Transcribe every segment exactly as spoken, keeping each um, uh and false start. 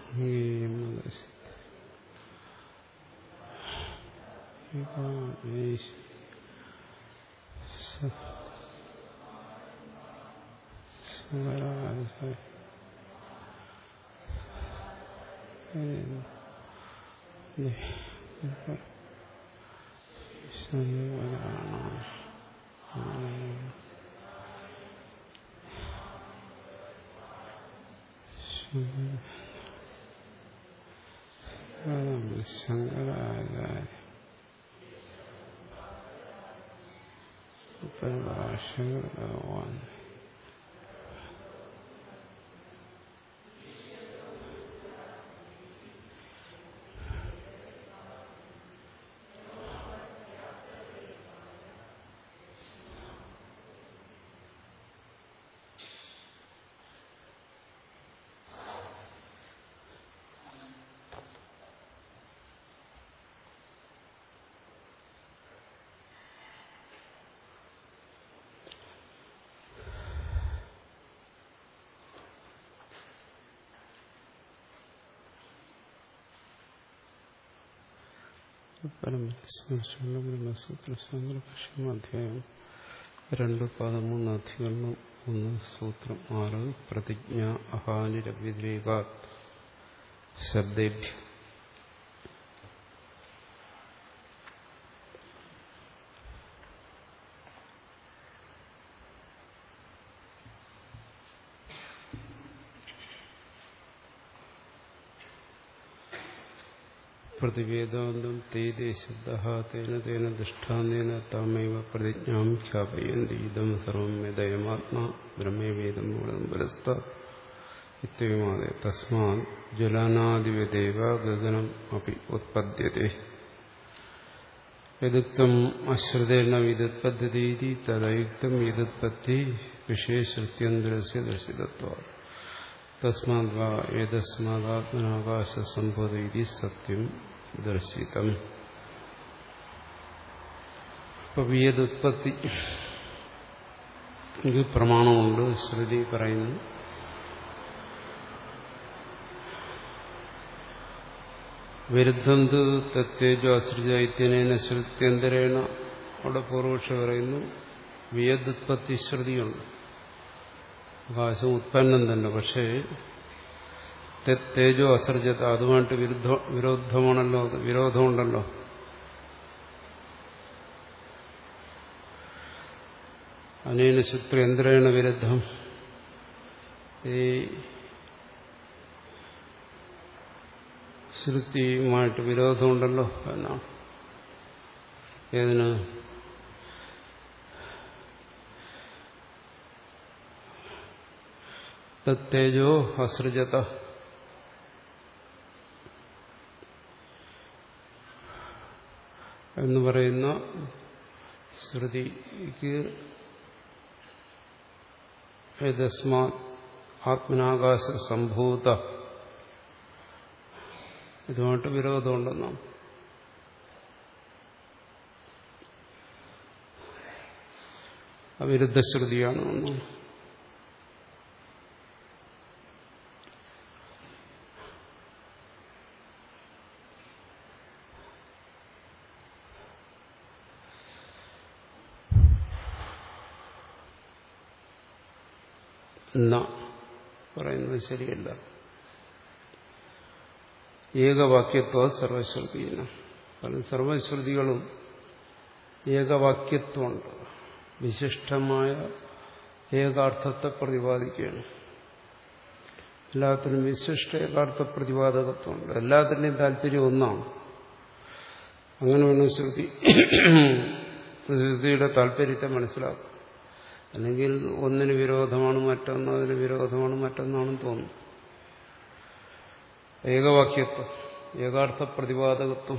ശങ്കരാചാര്യ ഭഗവാൻ ബ്രഹ്മസൂത്രശാസ്ത്രഭാഷ്യം രണ്ട് പതിമൂന്ന് അധികരണം ഒന്ന് സൂത്രം ആറ് പ്രതിജ്ഞ അഹാനിരവ്യതിരേകാത് ശബ്ദേഭ്യ പ്രതിവേദാന്തം തേതേ ശബ്ദഃ തേന തേന ദൃഷ്ടാന്തേന താമേവ പ്രതിജ്ഞാം ഖ്യാപയന്തി ഇദം സർവം വേദയമാത്മാ ബ്രഹ്മേവേദം മൂലം പുരസ്താത് ഇത്യമാദേ തസ്മാത് ജ്വലനാദിവദേവ ഗഗനം അപി ഉത്പദ്യത്തെ യദുക്തം അശ്രുതേന വിദുത്പദ്യതീതി തദയുക്തം യദുത്പത്തി വിഷയശ്രുത്യന്തരസ്യ ദർശിതത്വാത് തസ്മാത് വാ ഏതസ്മാദാത്മനാകാശസംഭവതി സത്യം ദർശിതം. ഇപ്പൊ വിയതുത്പത്തി ഇത് പ്രമാണമുണ്ട്. ശ്രുതി പറയുന്നു വിരുദ്ധം തത്തേജോ അസൃജൈത്യനേന ശ്രുത്യന്തരേണ. അവിടെ പൂർവക്ഷി പറയുന്നു വിയതുത്പത്തി ശ്രുതിയുണ്ട്, ആകാശം ഉത്പന്നം തന്നെ. പക്ഷേ തേജോ അസർജത അതുമായിട്ട് വിരുദ്ധ വിരോധമാണല്ലോ, വിരോധമുണ്ടല്ലോ. അനേന ശുത്രയന്ത്രേണ വിരുദ്ധം. ഈ ശ്രുതിയുമായിട്ട് വിരോധമുണ്ടല്ലോ എന്നാണ്. ഏതിന്? തത്തേജോ അസൃജത എന്ന് പറയുന്ന ശ്രുതിക്ക് ഏതസ്മാത് ആത്മനാകാശ സംഭൂത ഇതുമായിട്ട് വിരോധമുണ്ടെന്നാണ്. അവിരുദ്ധശ്രുതിയാണ് എന്നാണ്. എന്ന പറയുന്നത് ശരിയല്ല. ഏകവാക്യത്വ സർവശ്രുതിയാണ്. കാരണം സർവശ്രുതികളും ഏകവാക്യത്വമുണ്ട്, വിശിഷ്ടമായ ഏകാർത്ഥത്തെ പ്രതിപാദിക്കുകയാണ്. എല്ലാത്തിനും വിശിഷ്ട ഏകാർത്ഥ പ്രതിപാദകത്വമുണ്ട്. എല്ലാത്തിൻ്റെയും താല്പര്യം ഒന്നാണ്. അങ്ങനെ വേണം ശ്രുതി ശ്രുതിയുടെ താല്പര്യത്തെ മനസ്സിലാക്കും. അല്ലെങ്കിൽ ഒന്നിന് വിരോധമാണ് മറ്റൊന്ന്, അതിന് വിരോധമാണ് മറ്റൊന്നാണെന്ന് തോന്നും. ഏകവാക്യത്വം, ഏകാർത്ഥ പ്രതിപാദകത്വം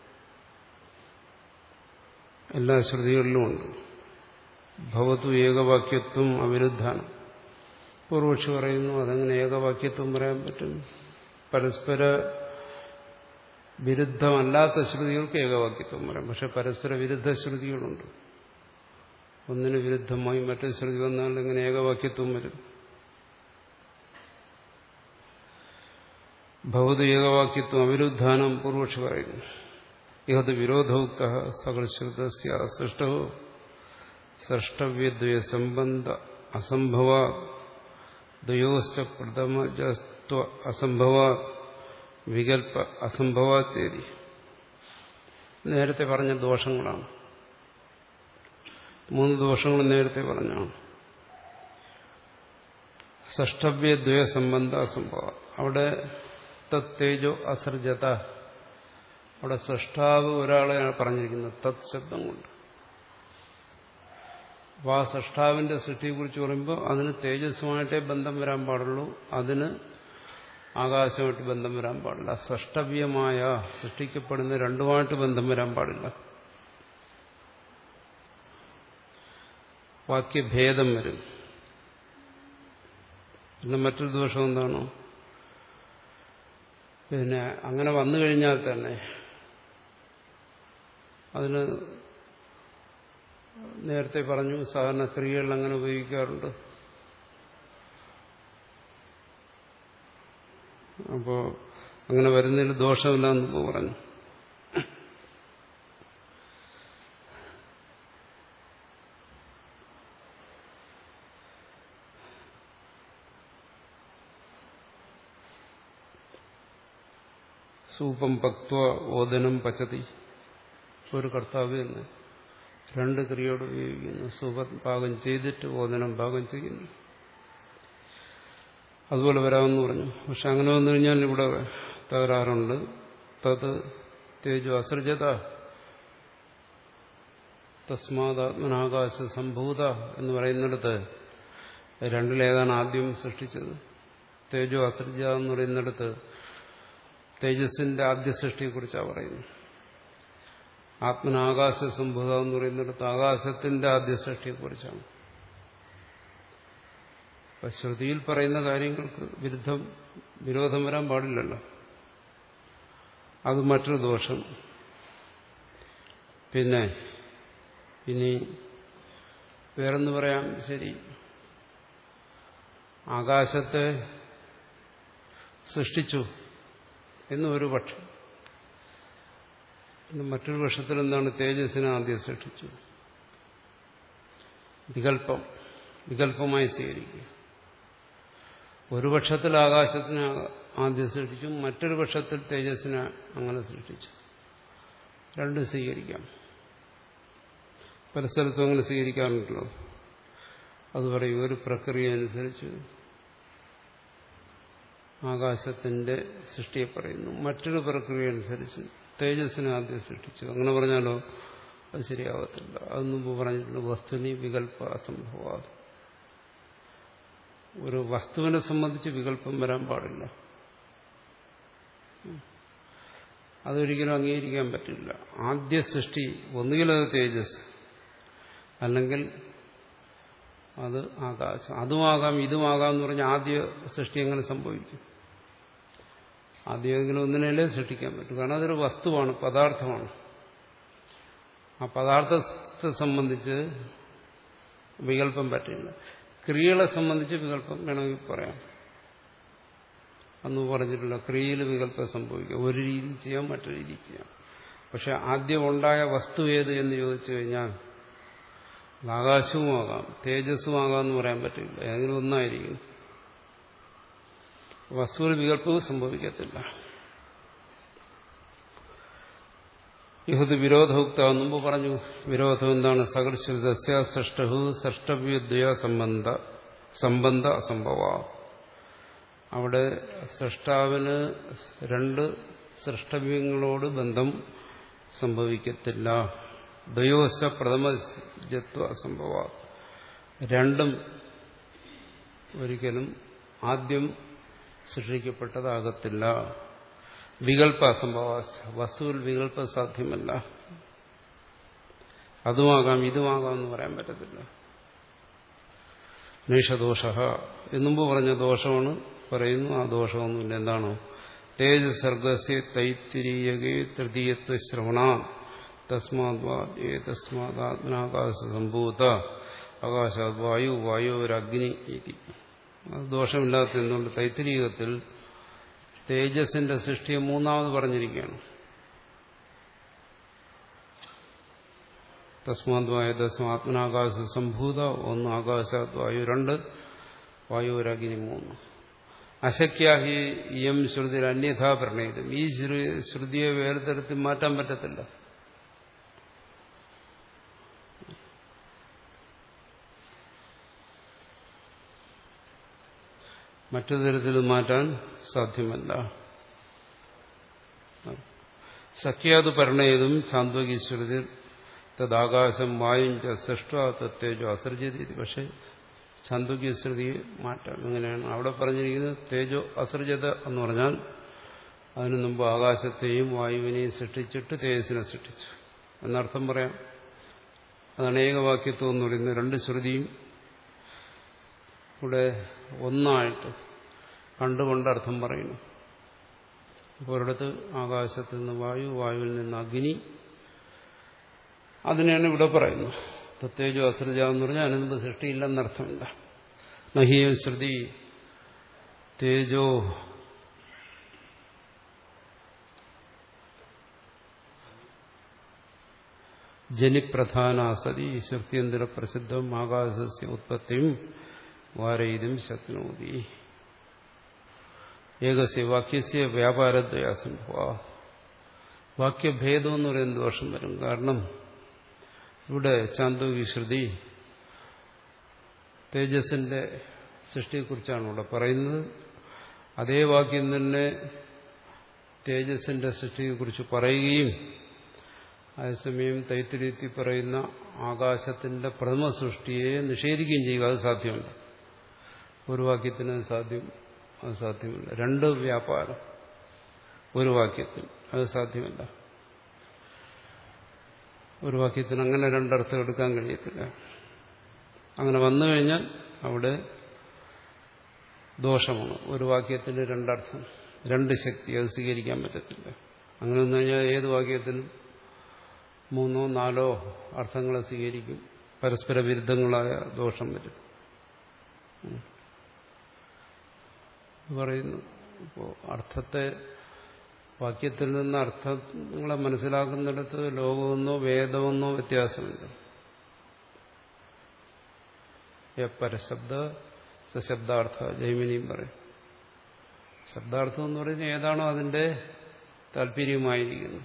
എല്ലാ ശ്രുതികളിലും ഉണ്ട്. ഭവതു ഏകവാക്യത്വം അവിരുദ്ധാണ്. പൂർവക്ഷി പറയുന്നു അതെങ്ങനെ ഏകവാക്യത്വം പറയാൻ പറ്റും? പരസ്പര വിരുദ്ധമല്ലാത്ത ശ്രുതികൾക്ക് ഏകവാക്യത്വം പറയാം. പക്ഷെ പരസ്പര വിരുദ്ധ ശ്രുതികളുണ്ട്. ഒന്നിന് വിരുദ്ധമായി മറ്റൊരു ശ്രുതി വന്നാൽ എങ്ങനെ ഏകവാക്യത്വം വരും? ഭവത് ഏകവാക്യത്വം അവിരുദ്ധാനം പൂർവക്ഷി പറയുന്നു. ഇഹത് വിരോധോക്ത സകൽശ്രുതസ്യ സൃഷ്ടോ സൃഷ്ടവ്യദ്വയ സംബന്ധ അസംഭവ ദ്വയോശ്ച പ്രഥമജസ്ത്വ അസംഭവ വികൽപ്പ അസംഭവാചേരി. നേരത്തെ പറഞ്ഞ ദോഷങ്ങളാണ്. മൂന്ന് ദോഷങ്ങൾ നേരത്തെ പറഞ്ഞാണ്. സൃഷ്ടവ്യദ്വയ സംബന്ധ അസംഭവ. അവിടെ തത്തേജോ അസർജത. അവിടെ സൃഷ്ടാവ് ഒരാളെയാണ് പറഞ്ഞിരിക്കുന്നത് തത് ശബ്ദം കൊണ്ട്. അപ്പോൾ ആ സൃഷ്ടാവിന്റെ സൃഷ്ടിയെക്കുറിച്ച് പറയുമ്പോൾ അതിന് തേജസ്സുമായിട്ടേ ബന്ധം വരാൻ പാടുള്ളൂ, അതിന് ആകാശമായിട്ട് ബന്ധം വരാൻ പാടില്ല. സൃഷ്ടവ്യമായ സൃഷ്ടിക്കപ്പെടുന്ന രണ്ടുമായിട്ട് ബന്ധം വരാൻ പാടില്ല. വാക്യഭേദം വരും. പിന്നെ മറ്റൊരു ദോഷം എന്താണോ, പിന്നെ അങ്ങനെ വന്നു കഴിഞ്ഞാൽ തന്നെ അതിന് നേരത്തെ പറഞ്ഞു സാധാരണ ക്രിയകൾ അങ്ങനെ ഉപയോഗിക്കാറുണ്ട്. അപ്പോ അങ്ങനെ വരുന്നതിൽ ദോഷമില്ലെന്ന് പറഞ്ഞു. സൂപം പക്വ ഓദനം പച്ചതി. ഒരു കർത്താവ് തന്നെ രണ്ട് ക്രിയയോട് ഉപയോഗിക്കുന്നു. സൂപം പാകം ചെയ്തിട്ട് ഓദനം പാകം ചെയ്യുന്നു. അതുപോലെ വരാമെന്ന് പറഞ്ഞു. പക്ഷെ അങ്ങനെ വന്നു കഴിഞ്ഞാൽ ഇവിടെ തകരാറുണ്ട്. തത് തേജോ അസൃജത തസ്മാതാത്മനാകാശ സംഭൂത എന്ന് പറയുന്നിടത്ത് രണ്ടിലേതാണ് ആദ്യം സൃഷ്ടിച്ചത്? തേജോ അസൃജ എന്ന് പറയുന്നിടത്ത് തേജസ്സിന്റെ ആദ്യ സൃഷ്ടിയെക്കുറിച്ചാണ് പറയുന്നത്. ആത്മനാകാശ സംഭൂത എന്ന് പറയുന്നിടത്ത് ആകാശത്തിന്റെ ആദ്യ സൃഷ്ടിയെക്കുറിച്ചാണ്. അപ്പൊ ശ്രുതിയിൽ പറയുന്ന കാര്യങ്ങൾക്ക് വിരുദ്ധം വിരോധം വരാൻ പാടില്ലല്ലോ. അത് മറ്റൊരു ദോഷം. പിന്നെ ഇനി വേറെന്ന് പറയാം, ശരി, ആകാശത്തെ സൃഷ്ടിച്ചു എന്ന് ഒരു പക്ഷം. മറ്റൊരു പക്ഷത്തിൽ എന്താണ്, തേജസ്സിനെ ആദ്യം സൃഷ്ടിച്ചു. വികല്പം വികല്പമായി സ്വീകരിക്കുക. ഒരു പക്ഷത്തിൽ ആകാശത്തിനെ ആദ്യം സൃഷ്ടിച്ചു, മറ്റൊരു പക്ഷത്തിൽ തേജസ്സിനെ അങ്ങനെ സൃഷ്ടിച്ചു. രണ്ടും സ്വീകരിക്കാം. പല സ്ഥലത്തും അങ്ങനെ സ്വീകരിക്കാറുണ്ടല്ലോ. അത് പറയും, ഒരു പ്രക്രിയ അനുസരിച്ച് ആകാശത്തിന്റെ സൃഷ്ടിയെ പറയുന്നു, മറ്റൊരു പ്രക്രിയ അനുസരിച്ച് തേജസ്സിനെ ആദ്യം സൃഷ്ടിച്ചു. അങ്ങനെ പറഞ്ഞാലോ അത് ശരിയാവത്തില്ല. അത് മുമ്പ് പറഞ്ഞിട്ടുണ്ട്, വസ്തുനി വികല്പ അസംഭവ. ഒരു വസ്തുവിനെ സംബന്ധിച്ച് വികല്പം വരാൻ പാടില്ല. അതൊരിക്കലും അംഗീകരിക്കാൻ പറ്റില്ല. ആദ്യ സൃഷ്ടി ഒന്നുകിൽ അത് തേജസ്, അല്ലെങ്കിൽ അത് ആകാശം. അതുമാകാം ഇതുമാകാം എന്ന് പറഞ്ഞാൽ ആദ്യ സൃഷ്ടി എങ്ങനെ സംഭവിക്കും? ആദ്യമെങ്കിലും ഒന്നിനല്ലേ സൃഷ്ടിക്കാൻ പറ്റും. കാരണം അതൊരു വസ്തുവാണ്, പദാർത്ഥമാണ്. ആ പദാർത്ഥത്തെ സംബന്ധിച്ച് വികല്പം പറ്റില്ല. ക്രിയകളെ സംബന്ധിച്ച് വികല്പം വേണമെങ്കിൽ പറയാം. അന്ന് പറഞ്ഞിട്ടില്ല, ക്രിയയിൽ വികല്പം സംഭവിക്കാം. ഒരു രീതി ചെയ്യാം, മറ്റൊരു രീതി ചെയ്യാം. പക്ഷെ ആദ്യം ഉണ്ടായ വസ്തു ഏത് എന്ന് ചോദിച്ചു കഴിഞ്ഞാൽ ആകാശവുമാകാം തേജസ്സുമാകാം എന്ന് പറയാൻ പറ്റില്ല. ഏതെങ്കിലും ഒന്നായിരിക്കും. വസ്തുവിൽ വികല്പവും സംഭവിക്കത്തില്ല. ഇഹത് വിരോധോക്ത മുമ്പ് പറഞ്ഞു. വിരോധം എന്താണ്? സകർശ്രുതസ്യ സൃഷ്ടഹു സൃഷ്ടവ്യദ്വയ സംബന്ധ സംബന്ധ അസംഭവ. അവിടെ സൃഷ്ടാവിന് രണ്ട് സൃഷ്ടവ്യങ്ങളോട് ബന്ധം സംഭവിക്കത്തില്ല. ദ്വയോശ്ച പ്രഥമജത്വ അസംഭവ. രണ്ടും ഒരിക്കലും ആദ്യം സൃഷ്ടിക്കപ്പെട്ടതാകത്തില്ല. വികല്പ അസംഭവ. വസ്തുവിൽ വികല്പം സാധ്യമല്ല. അതുമാകാം ഇതുമാകാം എന്ന് പറയാൻ പറ്റത്തില്ല. നൈഷദോഷ എന്നുമ്പ് പറഞ്ഞ ദോഷമാണ് പറയുന്നു. ആ ദോഷമൊന്നുമില്ല. എന്താണോ? തേജസർഗസ്യ തൈത്തിരീയകേ തൃതീയത്വ ശ്രവണ തസ്മാത് തസ്മാത്മനാകാശ സംഭൂത ആകാശാത് വായു വായുരഗ്നി. അത് ദോഷമില്ലാത്ത എന്തുകൊണ്ട്? തൈത്തിരീയത്തിൽ തേജസ്സിന്റെ സൃഷ്ടിയെ മൂന്നാമത് പറഞ്ഞിരിക്കുകയാണ്. തസ്മാദ്വായതസ്മ ആത്മനാകാശ സംഭൂത, ഒന്ന് ആകാശാത് വായു, രണ്ട് വായുരഗ്നി, മൂന്ന്. അശക്യാഹി ഇയം ശ്രുതിയിൽ അന്യഥാ പ്രണയിതും. ഈ ശ്രുതിയെ വേർതിരുത്തി മാറ്റാൻ പറ്റത്തില്ല. മറ്റു തരത്തിൽ മാറ്റാൻ സാധ്യമല്ല. സഖ്യാത് പരിണയതും സാന്ത്വകീശ്വരതി തദാകാശം വായും സൃഷ്ട തേജോ അസൃജതി. പക്ഷെ സാന്ത്വകീശ്വരതി മാറ്റാം. എങ്ങനെയാണ് അവിടെ പറഞ്ഞിരിക്കുന്നത്? തേജോ അസൃജത എന്ന് പറഞ്ഞാൽ അതിനു മുമ്പ് ആകാശത്തെയും വായുവിനെയും സൃഷ്ടിച്ചിട്ട് തേജസ്സിനെ സൃഷ്ടിച്ചു എന്നർത്ഥം പറയാം. അതാണ് ഏകവാക്യത്വം എന്ന് പറയുന്നത്. രണ്ട് ശ്രുതിയും ഇവിടെ ഒന്നായിട്ട് കണ്ടുകൊണ്ട് അർത്ഥം പറയുന്നു. ഇപ്പോൾ ഒരിടത്ത് ആകാശത്തിൽ നിന്ന് വായു, വായുവിൽ നിന്ന് അഗ്നി, അതിനെയാണ് ഇവിടെ പറയുന്നത്. തത്തേജോ അസൃജ എന്ന് പറഞ്ഞാൽ അതിന് മുമ്പ് സൃഷ്ടിയില്ലെന്നർത്ഥമില്ല. നഹിയ ശ്രുതി തേജോ ജനിപ്രധാന സതി ശ്രുത്യന്തര പ്രസിദ്ധം ആകാശസ്യ ഉത്പത്തിയും വാരയിതും ശക്നോതി. ഏകസ്യ വാക്യസ്യ വ്യാപാരദ്വയാസംഭവ. വാക്യഭേദം എന്ന് പറയുന്ന ദോഷം വരും. കാരണം ഇവിടെ ചാന്തോകി ശ്രുതി തേജസ്സിന്റെ സൃഷ്ടിയെക്കുറിച്ചാണ് ഇവിടെ പറയുന്നത്. അതേ വാക്യം തന്നെ തേജസ്സിന്റെ സൃഷ്ടിയെക്കുറിച്ച് പറയുകയും അതേസമയം തൈത്തിരീയത്തിൽ പറയുന്ന ആകാശത്തിന്റെ പ്രഥമ സൃഷ്ടിയെ നിഷേധിക്കുകയും ചെയ്യുക. അത് സാധ്യമല്ല. ഒരു വാക്യത്തിന് സാധ്യം അത് സാധ്യമല്ല. രണ്ട് വ്യാപാരം ഒരു വാക്യത്തിൽ അത് സാധ്യമല്ല. ഒരു വാക്യത്തിന് അങ്ങനെ രണ്ടർത്ഥം എടുക്കാൻ കഴിയത്തില്ല. അങ്ങനെ വന്നു കഴിഞ്ഞാൽ അവിടെ ദോഷമാണ്. ഒരു വാക്യത്തിന് രണ്ടർത്ഥം, രണ്ട് ശക്തി, അത് സ്വീകരിക്കാൻ പറ്റത്തില്ല. അങ്ങനെ വന്നു കഴിഞ്ഞാൽ ഏത് വാക്യത്തിനും മൂന്നോ നാലോ അർത്ഥങ്ങളെ സ്വീകരിക്കും. പരസ്പര വിരുദ്ധങ്ങളായ ദോഷം വരും പറയുന്നു. ഇപ്പോൾ അർത്ഥത്തെ വാക്യത്തിൽ നിന്ന് അർത്ഥങ്ങളെ മനസ്സിലാക്കുന്നിടത്ത് ലോകമെന്നോ വേദമെന്നോ വ്യത്യാസമില്ല. പരശബ്ദ സശബ്ദാർത്ഥ ജൈമിനിയും പറയും. ശബ്ദാർത്ഥം എന്ന് പറയുന്നത് ഏതാണോ അതിന്റെ താല്പര്യമായിരിക്കുന്നത്.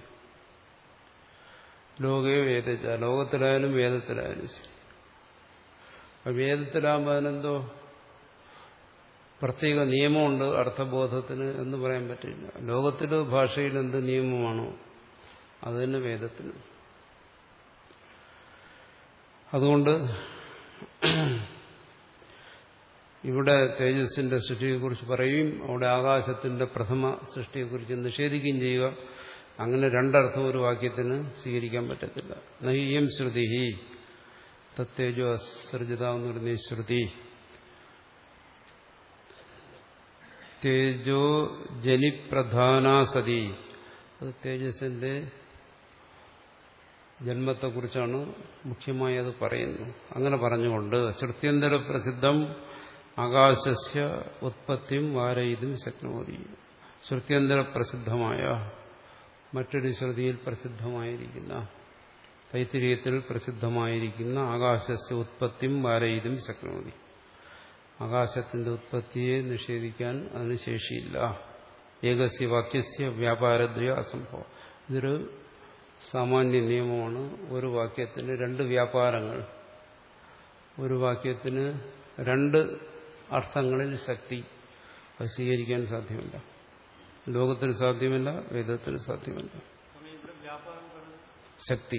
ലോകയോ വേദച്ച, ലോകത്തിലായാലും വേദത്തിലായാലും ശരി. വേദത്തിലാകുമ്പോൾ അതിനെന്തോ പ്രത്യേക നിയമമുണ്ട് അർത്ഥബോധത്തിന് എന്ന് പറയാൻ പറ്റില്ല. ലോകത്തിലെ ഭാഷയിൽ എന്ത് നിയമമാണോ അത് തന്നെ വേദത്തിന്. അതുകൊണ്ട് ഇവിടെ തേജസ്സിന്റെ സൃഷ്ടിയെക്കുറിച്ച് പറയുകയും അവിടെ ആകാശത്തിന്റെ പ്രഥമ സൃഷ്ടിയെക്കുറിച്ച് നിഷേധിക്കുകയും ചെയ്യുക. അങ്ങനെ രണ്ടർത്ഥം ഒരു വാക്യത്തിന് സ്വീകരിക്കാൻ പറ്റത്തില്ല. നഹ്യം ശ്രുതി തത്തേജോ അസൃജത എന്ന് പറയുന്ന ഈ ശ്രുതി തേജോ ജനിപ്രധാന സതി, അത് തേജസ്സിന്റെ ജന്മത്തെക്കുറിച്ചാണ് മുഖ്യമായി അത് പറയുന്നു. അങ്ങനെ പറഞ്ഞുകൊണ്ട് ശ്രുത്യന്തര പ്രസിദ്ധം ആകാശസ്യ ഉത്പത്തിയും വാരയിതും ശക്നോതി. ശ്രുത്യന്തര പ്രസിദ്ധമായ മറ്റൊരു ശ്രുതിയിൽ പ്രസിദ്ധമായിരിക്കുന്ന, തൈത്തിരീയത്തിൽ പ്രസിദ്ധമായിരിക്കുന്ന ആകാശസ്യ ഉത്പത്തിയും വാരയിതും ശക്നോതി. ആകാശത്തിന്റെ ഉത്പത്തിയെ നിഷേധിക്കാൻ അതിന് ശേഷിയില്ല. ഏകസ്യ വാക്യസ്യ വ്യാപാരദ്വയ അസംഭവം. ഇതൊരു സാമാന്യ നിയമമാണ്. ഒരു വാക്യത്തിന് രണ്ട് വ്യാപാരങ്ങൾ, ഒരു വാക്യത്തിന് രണ്ട് അർത്ഥങ്ങളിൽ ശക്തി, അത് സ്വീകരിക്കാൻ സാധ്യമല്ല. ലോകത്തിന് സാധ്യമല്ല, വേദത്തിന് സാധ്യമല്ല. ശക്തി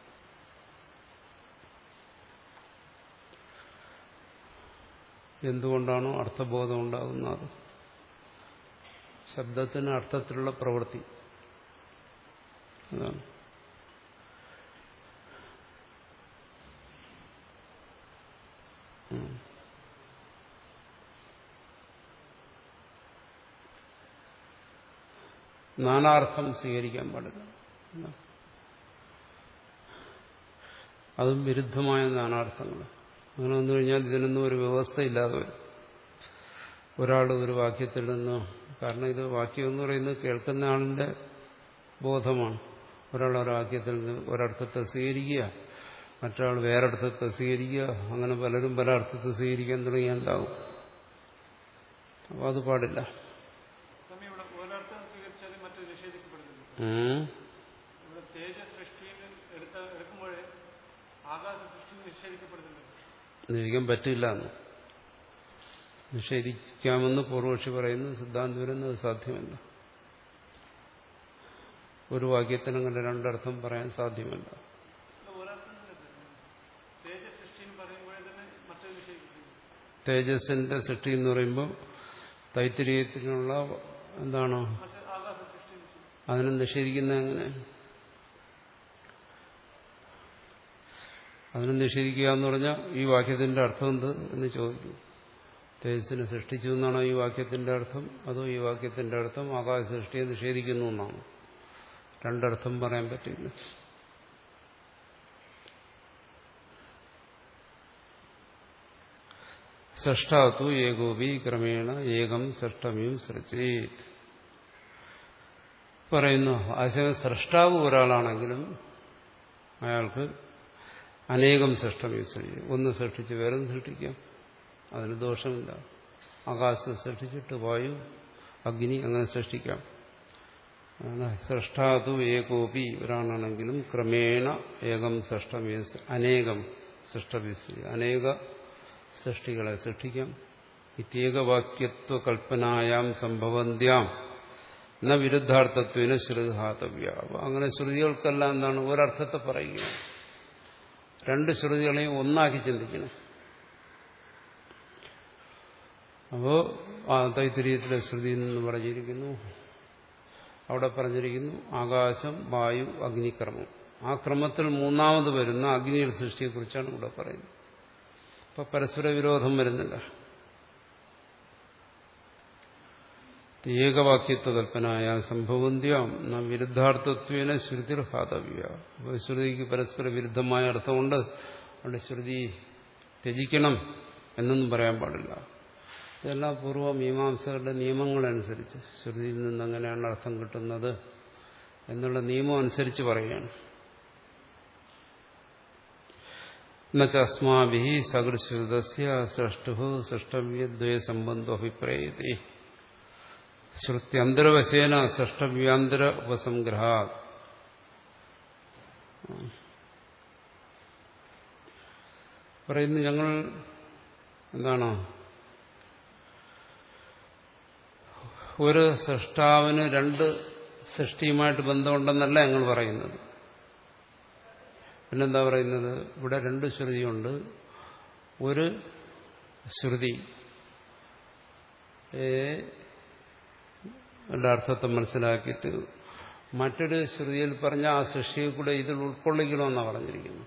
എന്തുകൊണ്ടാണോ അർത്ഥബോധം ഉണ്ടാകുന്നത്? ശബ്ദത്തിന് അർത്ഥത്തിലുള്ള പ്രവൃത്തി, അതാണ്. നാനാർത്ഥം സ്വീകരിക്കാൻ പാടില്ല. അതും വിരുദ്ധമായ നാനാർത്ഥങ്ങൾ. അങ്ങനെ വന്നു കഴിഞ്ഞാൽ ഇതിനൊന്നും ഒരു വ്യവസ്ഥയില്ലാതെ വരും. ഒരാൾ ഒരു വാക്യത്തിൽ നിന്ന് കാരണം ഇത് വാക്യം എന്ന് പറയുന്നത് കേൾക്കുന്ന ആളിന്റെ ബോധമാണ്. ഒരാൾ ഒരാക്യത്തിൽ നിന്ന് ഒരർത്ഥത്തെ സ്വീകരിക്കുക, മറ്റൊരാൾ വേറൊരർത്ഥത്തെ സ്വീകരിക്കുക, അങ്ങനെ പലരും പല അർത്ഥത്തെ സ്വീകരിക്കാൻ തുടങ്ങിയാൽ എന്താകും? അപ്പോൾ അത് പാടില്ല. നിഷേധിക്കാൻ പറ്റില്ല എന്ന് നിഷേധിക്കാമെന്ന് പൂർവക്ഷി പറയുന്നു. സിദ്ധാന്തം വരുന്നത് സാധ്യമല്ല. ഒരു വാക്യത്തിന് അങ്ങനെ രണ്ടർത്ഥം പറയാൻ സാധ്യമല്ല. തേജസ്സിന്റെ സൃഷ്ടി എന്ന് പറയുമ്പോൾ തൈത്തിരീയത്തിനുള്ള എന്താണ് അതിനെ നിഷേധിക്കുന്നത്? എങ്ങനെ അതിനെ നിഷേധിക്കുക എന്ന് പറഞ്ഞാൽ ഈ വാക്യത്തിന്റെ അർത്ഥം എന്ത് എന്ന് ചോദിക്കും. തേജസ്സിനെ സൃഷ്ടിച്ചു എന്നാണോ ഈ വാക്യത്തിന്റെ അർത്ഥം, അതോ ഈ വാക്യത്തിന്റെ അർത്ഥം ആകാശ സൃഷ്ടിയെ നിഷേധിക്കുന്നു എന്നാണ്? രണ്ടർത്ഥം പറയാൻ പറ്റില്ല. സൃഷ്ടാതു ഏകോപി ക്രമേണ ഏകം സൃഷ്ടമിയും സൃജേത് പറയുന്നു. ആശയ സൃഷ്ടാവ് ഒരാളാണെങ്കിലും അയാൾക്ക് അനേകം സൃഷ്ടമിയും സൃജിക്കും. ഒന്ന് സൃഷ്ടിച്ച് വേറെ സൃഷ്ടിക്കാം, അതിന് ദോഷമില്ല. ആകാശം സൃഷ്ടിച്ചിട്ട് വായു, അഗ്നി അങ്ങനെ സൃഷ്ടിക്കാം. സൃഷ്ടാതു ഏകോപി ഒരാളാണെങ്കിലും ക്രമേണ ഏകം സൃഷ്ടമേ അനേകം സൃഷ്ടവിസ് അനേക സൃഷ്ടികളെ സൃഷ്ടിക്കാം. ഇത്യേകവാക്യത്വ കൽപ്പനായാം സംഭവന്ത്യാം എന്ന വിരുദ്ധാർത്ഥത്വേന ശ്രുതിഹാതവ്യ. അങ്ങനെ ശ്രുതികൾക്കെല്ലാം എന്താണ് ഒരർത്ഥത്തെ പറയുക, രണ്ട് ശ്രുതികളെയും ഒന്നാക്കി ചിന്തിക്കണം. അപ്പോ ആ തൈത്തിരീയത്തിലെ ശ്രുതി എന്ന് പറഞ്ഞിരിക്കുന്നു, അവിടെ പറഞ്ഞിരിക്കുന്നു ആകാശം, വായു, അഗ്നിക്രമം. ആ ക്രമത്തിൽ മൂന്നാമത് വരുന്ന അഗ്നിയുടെ സൃഷ്ടിയെക്കുറിച്ചാണ് ഇവിടെ പറയുന്നത്. അപ്പൊ പരസ്പര വിരോധം വരുന്നില്ല. ഏകവാക്യത്വ കൽപ്പനായ സംഭവന്ത്യം വിരുദ്ധാർത്ഥത്വേന ശ്രുതിർഹാതവ്യ. അപ്പോൾ ശ്രുതിക്ക് പരസ്പര വിരുദ്ധമായ അർത്ഥമുണ്ട്, അവിടെ ശ്രുതി ത്യജിക്കണം എന്നൊന്നും പറയാൻ പാടില്ല. ഇതെല്ലാം പൂർവ്വ മീമാംസകളുടെ നിയമങ്ങളനുസരിച്ച് ശ്രുതിയിൽ നിന്ന് എങ്ങനെയാണ് അർത്ഥം കിട്ടുന്നത് എന്നുള്ള നിയമം അനുസരിച്ച് പറയുകയാണ്. നസ്മാഭി സകൃശ്രുതസ്യ സൃഷ്ടു സൃഷ്ടവ്യദ്വയ സംബന്ധോ അഭിപ്രേയത്തെ ശ്രുത്യന്തരവശേന സൃഷ്ടവ്യാന്തര ഉപസംഗ്രഹ. പറയുന്നു ഞങ്ങൾ എന്താണ് ഒരു സൃഷ്ടാവിന് രണ്ട് സൃഷ്ടിയുമായിട്ട് ബന്ധമുണ്ടെന്നല്ല ഞങ്ങൾ പറയുന്നത്. പിന്നെന്താ പറയുന്നത്? ഇവിടെ രണ്ട് ശ്രുതിയുണ്ട്. ഒരു ശ്രുതി അർത്ഥത്തെ മനസ്സിലാക്കിയിട്ട് മറ്റൊരു ശ്രുതിയിൽ പറഞ്ഞ ആ സൃഷ്ടിയെ കൂടെ ഇതിൽ ഉൾക്കൊള്ളിക്കണമെന്നാണ് പറഞ്ഞിരിക്കുന്നത്.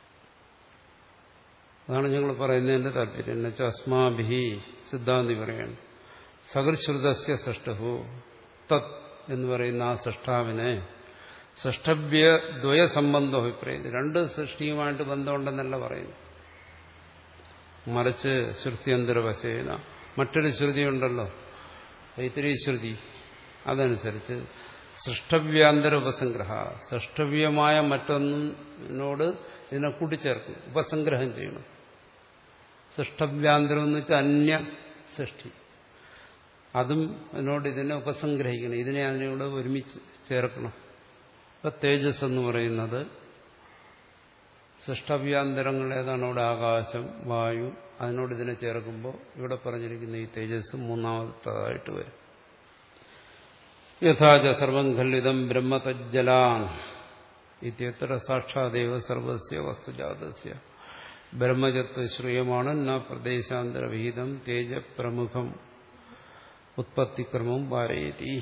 അതാണ് ഞങ്ങൾ പറയുന്നതിന്റെ താല്പര്യം. എന്നുവെച്ചാൽ അസ്മാഭിഹി സിദ്ധാന്തി പറയാണ് സകൃശ്രുതസ്യ സൃഷ്ടഹു തത് എന്ന് പറയുന്ന ആ സൃഷ്ടാവിനെ സൃഷ്ടവ്യദ്വയ സംബന്ധോ അഭിപ്രായം രണ്ട് സൃഷ്ടിയുമായിട്ട് ബന്ധമുണ്ടെന്നല്ല പറയുന്നു. മറിച്ച് ശ്രുത്യന്തരവശേന മറ്റൊരു ശ്രുതിയുണ്ടല്ലോ, തൈത്തിരീയ ശ്രുതി, അതനുസരിച്ച് സൃഷ്ടവ്യാന്തര ഉപസംഗ്രഹ സൃഷ്ടവ്യമായ മറ്റൊന്നിനോട് ഇതിനെ കൂട്ടിച്ചേർക്കും, ഉപസംഗ്രഹം ചെയ്യണം. സൃഷ്ടവ്യാന്തരം എന്ന് വെച്ചാൽ അന്യ സൃഷ്ടി, അതും അതിനോട് ഇതിനെ ഉപസംഗ്രഹിക്കണം, ഇതിനെ അതിനോട് ഒരുമിച്ച് ചേർക്കണം. ഇപ്പൊ തേജസ് എന്ന് പറയുന്നത് സൃഷ്ടവ്യാന്തരങ്ങൾ ഏതാണ്? അവിടെ ആകാശം, വായു, അതിനോട് ഇതിനെ ചേർക്കുമ്പോൾ ഇവിടെ പറഞ്ഞിരിക്കുന്ന ഈ തേജസ് മൂന്നാമത്തതായിട്ട് വരും. യഥാച സർവം ഖല്ലിതം ബ്രഹ്മതജ്ജലാൻ ഇത്യത്ര സാക്ഷാദേവ സർവസ്യ വസ്തുജാതസ്യ ബ്രഹ്മജത്വ ശ്രൂയമാണ് ന പ്രദേശാന്തരവിഹിതം തേജ പ്രമുഖം ഉത്പത്തിക്രമം വാരയതി.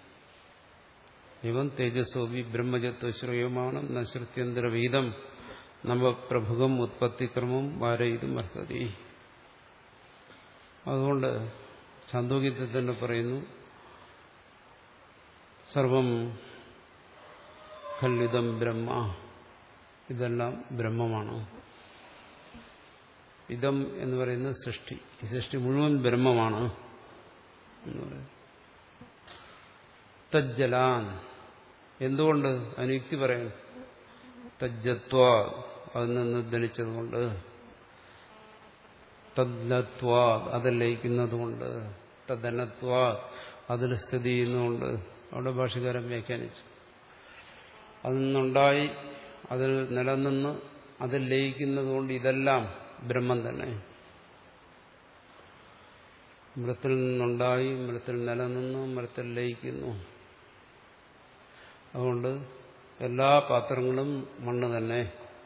ഇവം തേജസ്സോപി ബ്രഹ്മജത്വ ശ്രൂയമാണ് ന ശ്രുത്യന്തരവിഹിതം നവപ്രഭുഖം ഉത്പത്തിക്രമം വാരയിതും അർഹതി. അതുകൊണ്ട് ഛാന്തോക്യത്തിൽ തന്നെ പറയുന്നു സർവം ഖല്ലിതം ബ്രഹ്മ, ഇതെല്ലാം ബ്രഹ്മമാണ്. ഇതം എന്ന് പറയുന്നത് സൃഷ്ടി, ഈ സൃഷ്ടി മുഴുവൻ ബ്രഹ്മമാണ് എന്ന് പറയുന്നു. തജ്ജലാൻ. എന്തുകൊണ്ട്? അതിന് യുക്തി പറയുന്നു. തജ്ജത്വ, അതിൽ നിന്ന് ധനിച്ചതുകൊണ്ട്. തദ്ലത്വ, അത് ലയിക്കുന്നതുകൊണ്ട്. തദനത്വ, അതിൽ സ്ഥിതി ചെയ്യുന്നതുകൊണ്ട്. അവിടെ ഭാഷകാരൻ വ്യാഖ്യാനിച്ചു. അതിൽ നിന്നുണ്ടായി, അതിൽ നിലനിന്ന്, അതിൽ ലയിക്കുന്നതുകൊണ്ട് ഇതെല്ലാം ബ്രഹ്മം തന്നെ. മൃത്തിൽ നിന്നുണ്ടായി, മൃത്തിൽ നിലനിന്ന്, മൃത്തിൽ ലയിക്കുന്നു. അതുകൊണ്ട് എല്ലാ പാത്രങ്ങളും മണ്ണ് തന്നെ.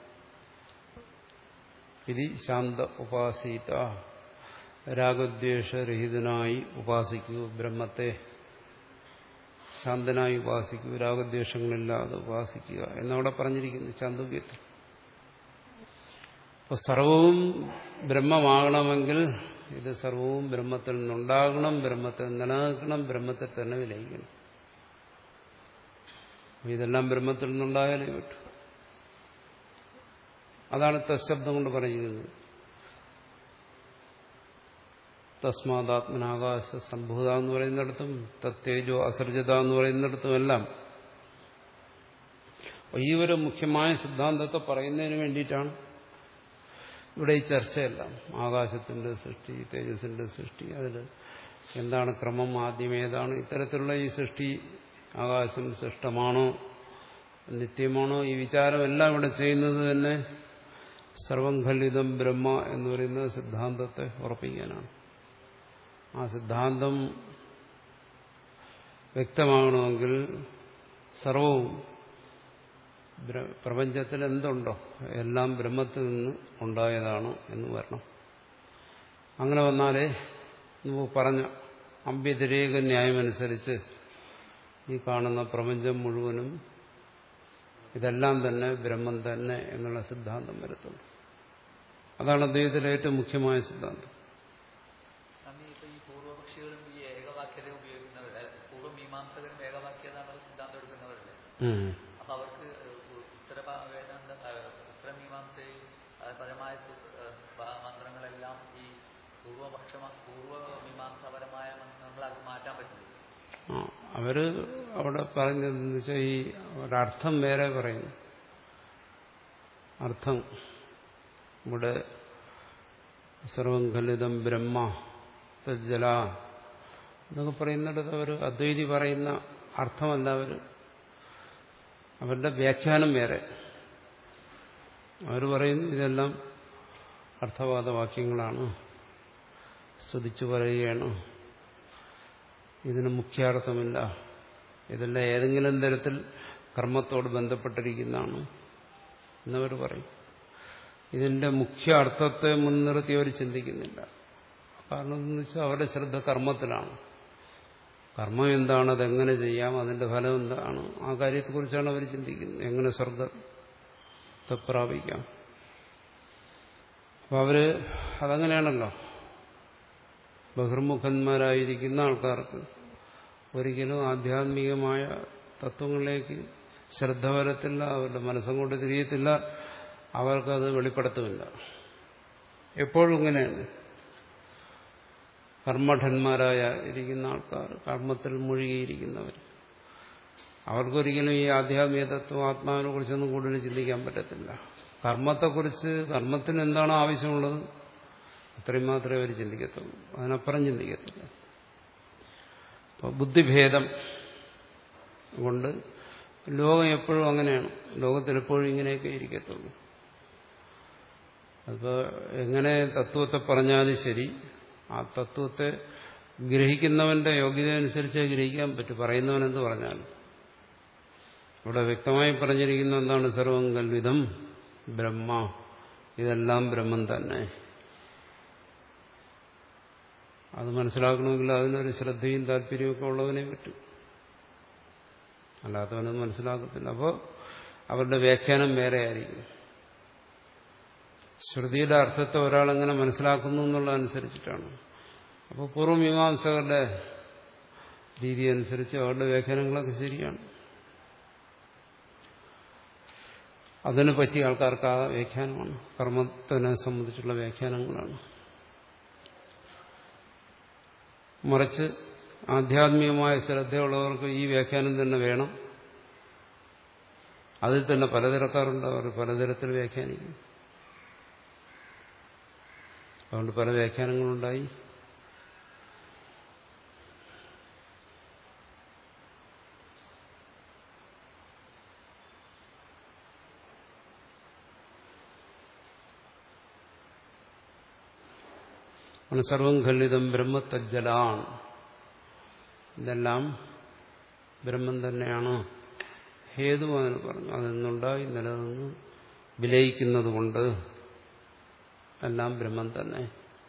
ഇത് ശാന്ത ഉപാസീത, രാഗദ്വേഷരഹിതനായി ഉപാസിക്കൂ ബ്രഹ്മത്തെ. ശാന്തനായി ഉപാസിക്കൂ, രാഗദ്വേഷങ്ങളില്ലാതെ ഉപാസിക്കുക എന്നവിടെ പറഞ്ഞിരിക്കുന്നു ചാന്തോക്യത്തിൽ. അപ്പൊ സർവവും ബ്രഹ്മമാകണമെങ്കിൽ ഇത് സർവവും ബ്രഹ്മത്തിൽ നിന്നുണ്ടാകണം, ബ്രഹ്മത്തിൽ നിലനിൽക്കണം, ബ്രഹ്മത്തിൽ തന്നെ വിലയിക്കണം. ഇതെല്ലാം ബ്രഹ്മത്തിൽ നിന്നുണ്ടായാലേ പറ്റൂ. അതാണ് തശബ്ദം കൊണ്ട് പറയുന്നത്. തസ്മാദാത്മനാകാശ സംഭൂത എന്ന് പറയുന്നിടത്തും തത്തേജോ അസർജത എന്ന് പറയുന്നിടത്തും എല്ലാം ഈ ഒരു മുഖ്യമായ സിദ്ധാന്തത്തെ പറയുന്നതിന് വേണ്ടിയിട്ടാണ് ഇവിടെ ഈ ചർച്ചയെല്ലാം. ആകാശത്തിന്റെ സൃഷ്ടി, തേജസ്സിന്റെ സൃഷ്ടി, അതിൽ എന്താണ് ക്രമം, ആദ്യം ഏതാണ്, ഇത്തരത്തിലുള്ള ഈ സൃഷ്ടി, ആകാശം സൃഷ്ടമാണോ നിത്യമാണോ, ഈ വിചാരമെല്ലാം ഇവിടെ ചെയ്യുന്നത് തന്നെ സർവം ഖല്ലിദം ബ്രഹ്മ എന്ന് പറയുന്ന സിദ്ധാന്തത്തെ ഉറപ്പിക്കാനാണ്. ആ സിദ്ധാന്തം വ്യക്തമാകണമെങ്കിൽ സർവവും പ്രപഞ്ചത്തിൽ എന്തുണ്ടോ എല്ലാം ബ്രഹ്മത്തിൽ നിന്ന് ഉണ്ടായതാണ് എന്ന് വരണം. അങ്ങനെ വന്നാലേ നമുക്ക് പറഞ്ഞ അഭ്യതിരേക ന്യായമനുസരിച്ച് ഈ കാണുന്ന പ്രപഞ്ചം മുഴുവനും ഇതെല്ലാം തന്നെ ബ്രഹ്മം തന്നെ എന്നുള്ള സിദ്ധാന്തം വരത്തുള്ളൂ. അതാണ് അദ്ദേഹത്തിലെ ഏറ്റവും മുഖ്യമായ സിദ്ധാന്തം. ഈ പൂർവപക്ഷികളും ഈ ഏകവാക്യത ഉപയോഗിക്കുന്നവർ, പൂർവ്വമീമാംസകരും ഏകവാക്യത എന്നുള്ള സിദ്ധാന്തം എടുക്കുന്നവരല്ലേ? അപ്പൊ അവർക്ക് ഉത്തരവേദാന്ത ഉത്തരമീമാംസയിൽ പരമായ മന്ത്രങ്ങളെല്ലാം ഈ പൂർവപക്ഷ പൂർവ്വമീമാംസപരമായ മന്ത്രങ്ങളാക്കി മാറ്റാൻ പറ്റില്ല. അവര് അവിടെ പറഞ്ഞതെന്ന് വെച്ചാൽ ഈ ഒരർത്ഥം വേറെ പറയുന്നു. അർത്ഥം ഇവിടെ സർവം ഖല്ലിദം ബ്രഹ്മ തജ്ജല എന്നൊക്കെ പറയുന്നിടത്ത് അവർ അദ്വൈതി പറയുന്ന അർത്ഥമല്ല, അവർ അവരുടെ വ്യാഖ്യാനം വേറെ. അവർ പറയുന്നു ഇതെല്ലാം അർത്ഥവാദ വാക്യങ്ങളാണ്, സ്തുതിച്ചു പറയുകയാണ്, ഇതിന് മുഖ്യാർത്ഥമില്ല, ഇതെല്ലാം ഏതെങ്കിലും തരത്തിൽ കർമ്മത്തോട് ബന്ധപ്പെട്ടിരിക്കുന്നതാണ് എന്നവർ പറയും. ഇതിന്റെ മുഖ്യ അർത്ഥത്തെ മുൻനിർത്തി അവർ ചിന്തിക്കുന്നില്ല. കാരണം എന്ന് വെച്ചാൽ അവരുടെ ശ്രദ്ധ കർമ്മത്തിലാണ്. കർമ്മം എന്താണ്, അതെങ്ങനെ ചെയ്യാം, അതിന്റെ ഫലം എന്താണ്, ആ കാര്യത്തെക്കുറിച്ചാണ് അവർ ചിന്തിക്കുന്നത്. എങ്ങനെ സ്വർഗത്തെ പ്രാപിക്കാം. അപ്പൊ അവര് അതങ്ങനെയാണല്ലോ. ബഹിർമുഖന്മാരായിരിക്കുന്ന ആൾക്കാർക്ക് ഒരിക്കലും ആധ്യാത്മികമായ തത്വങ്ങളിലേക്ക് ശ്രദ്ധ വരത്തില്ല, അവരുടെ മനസ്സങ്ങോട്ട് തിരിയത്തില്ല, അവർക്കത് വെളിപ്പെടുത്തുമില്ല. എപ്പോഴും ഇങ്ങനെയാണ്. കർമ്മഠന്മാരായ ഇരിക്കുന്ന ആൾക്കാർ, കർമ്മത്തിൽ മുഴുകിയിരിക്കുന്നവർ, അവർക്കൊരിക്കലും ഈ ആധ്യാത്മിക തത്വം ആത്മാവിനെ കുറിച്ചൊന്നും കൂടുതൽ ചിന്തിക്കാൻ പറ്റത്തില്ല. കർമ്മത്തെക്കുറിച്ച്, കർമ്മത്തിന് എന്താണ് ആവശ്യമുള്ളത് അത്രയും മാത്രമേ അവർ ചിന്തിക്കത്തുള്ളൂ, അതിനപ്പുറം ചിന്തിക്കത്തില്ല. അപ്പോൾ ബുദ്ധിഭേദം കൊണ്ട് ലോകം എപ്പോഴും അങ്ങനെയാണ്. ലോകത്തിലെപ്പോഴും ഇങ്ങനെയൊക്കെ ഇരിക്കത്തുള്ളൂ. അപ്പോൾ എങ്ങനെ തത്വത്തെ പറഞ്ഞാലും ശരി, ആ തത്വത്തെ ഗ്രഹിക്കുന്നവന്റെ യോഗ്യത അനുസരിച്ച് ഗ്രഹിക്കാൻ പറ്റും, പറയുന്നവനെന്ത് പറഞ്ഞാലും. ഇവിടെ വ്യക്തമായി പറഞ്ഞിരിക്കുന്ന എന്താണ്? സർവം കൽവിദം ബ്രഹ്മ, ഇതെല്ലാം ബ്രഹ്മം തന്നെ. അത് മനസ്സിലാക്കണമെങ്കിൽ അതിനൊരു ശ്രദ്ധയും താല്പര്യമൊക്കെ ഉള്ളവനെ പറ്റും, അല്ലാത്തവനത് മനസ്സിലാക്കത്തില്ല. അപ്പോൾ അവരുടെ വ്യാഖ്യാനം വേറെ ആയിരിക്കും. ശ്രുതിയുടെ അർത്ഥത്തെ ഒരാളെങ്ങനെ മനസ്സിലാക്കുന്നു എന്നുള്ളതനുസരിച്ചിട്ടാണ്. അപ്പോൾ പൂർവ്വമീമാംസകരുടെ രീതി അനുസരിച്ച് അവരുടെ വ്യാഖ്യാനങ്ങളൊക്കെ ശരിയാണ്. അതിന് പറ്റിയ ആൾക്കാർക്ക് ആ വ്യാഖ്യാനമാണ്, കർമ്മത്തിനെ സംബന്ധിച്ചുള്ള വ്യാഖ്യാനങ്ങളാണ്. മറിച്ച് ആധ്യാത്മികമായ ശ്രദ്ധയുള്ളവർക്ക് ഈ വ്യാഖ്യാനം തന്നെ വേണം. അതിൽ തന്നെ പലതരക്കാരുണ്ട്, അവർ പലതരത്തിൽ വ്യാഖ്യാനിക്കും. അതുകൊണ്ട് പല വ്യാഖ്യാനങ്ങളുണ്ടായി. സർവം ഖല്ലിതം ബ്രഹ്മത്തജ്ജലാണ്, ഇതെല്ലാം ബ്രഹ്മം തന്നെയാണ്. ഹേതു അതിന് പറഞ്ഞു, അതിന്നുണ്ടായി നിലനിന്ന് വിലയിക്കുന്നത് കൊണ്ട് എല്ലാം ബ്രഹ്മം തന്നെ.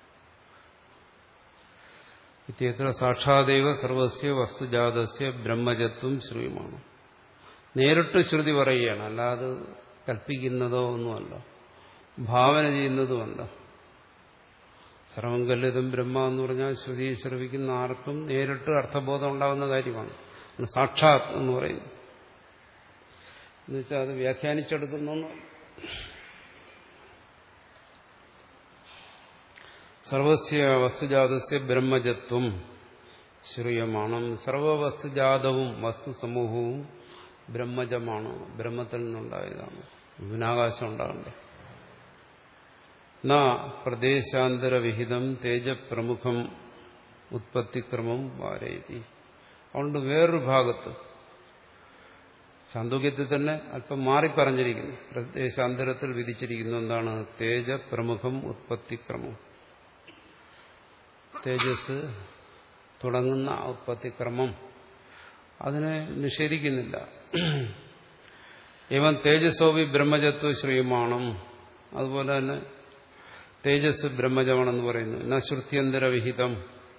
ഇത്യത്ര സാക്ഷാദേവ സർവസ്യ വസ്തുജാതസ്യ ബ്രഹ്മജത്വം ശ്രുതിയുമാണ്. നേരിട്ട് ശ്രുതി പറയുകയാണ്, അല്ലാതെ കൽപ്പിക്കുന്നതോ ഒന്നുമല്ല, ഭാവന ചെയ്യുന്നതുമല്ല. സർവം ഖല്ലിതം ബ്രഹ്മ എന്ന് പറഞ്ഞാൽ ശ്രുതി ശ്രവിക്കുന്ന ആർക്കും നേരിട്ട് അർത്ഥബോധം ഉണ്ടാകുന്ന കാര്യമാണ്. സാക്ഷാത് എന്ന് പറയുന്നു എന്നുവെച്ചാൽ അത് വ്യാഖ്യാനിച്ചെടുക്കുന്നു. സർവസ്യ വസ്തുജാതസ്യ ബ്രഹ്മജത്വം ശ്രൂയമാണ്. സർവവസ്തുജാതവും വസ്തുസമൂഹവും ബ്രഹ്മജമാണ്, ബ്രഹ്മത്തിൽ നിന്നുണ്ടായതാണ്. വിനാകാശം ഉണ്ടാകണ്ടേ. ന പ്രദേശാന്തരവിഹിതം തേജപ്രമുഖം ഉത്പത്തിക്രമം വാരയതി. അതുകൊണ്ട് വേറൊരു ഭാഗത്ത് ചാന്തോക്യത്തിൽ തന്നെ അല്പം മാറി പറഞ്ഞിരിക്കുന്നു. പ്രദേശാന്തരത്തിൽ വിധിച്ചിരിക്കുന്നു എന്താണ്? തേജപ്രമുഖം ഉത്പത്തിക്രമം. തേജസ് തുടങ്ങുന്ന ഉത്പത്തിക്രമം അതിനെ നിഷേധിക്കുന്നില്ല. ഏവം തേജസ്സോവി ബ്രഹ്മജത്വ ശ്രീമാണം. അതുപോലെ തന്നെ തേജസ് ബ്രഹ്മജമാണെന്ന് പറയുന്നു. ന ശ്രുത്യന്തരവിഹിതം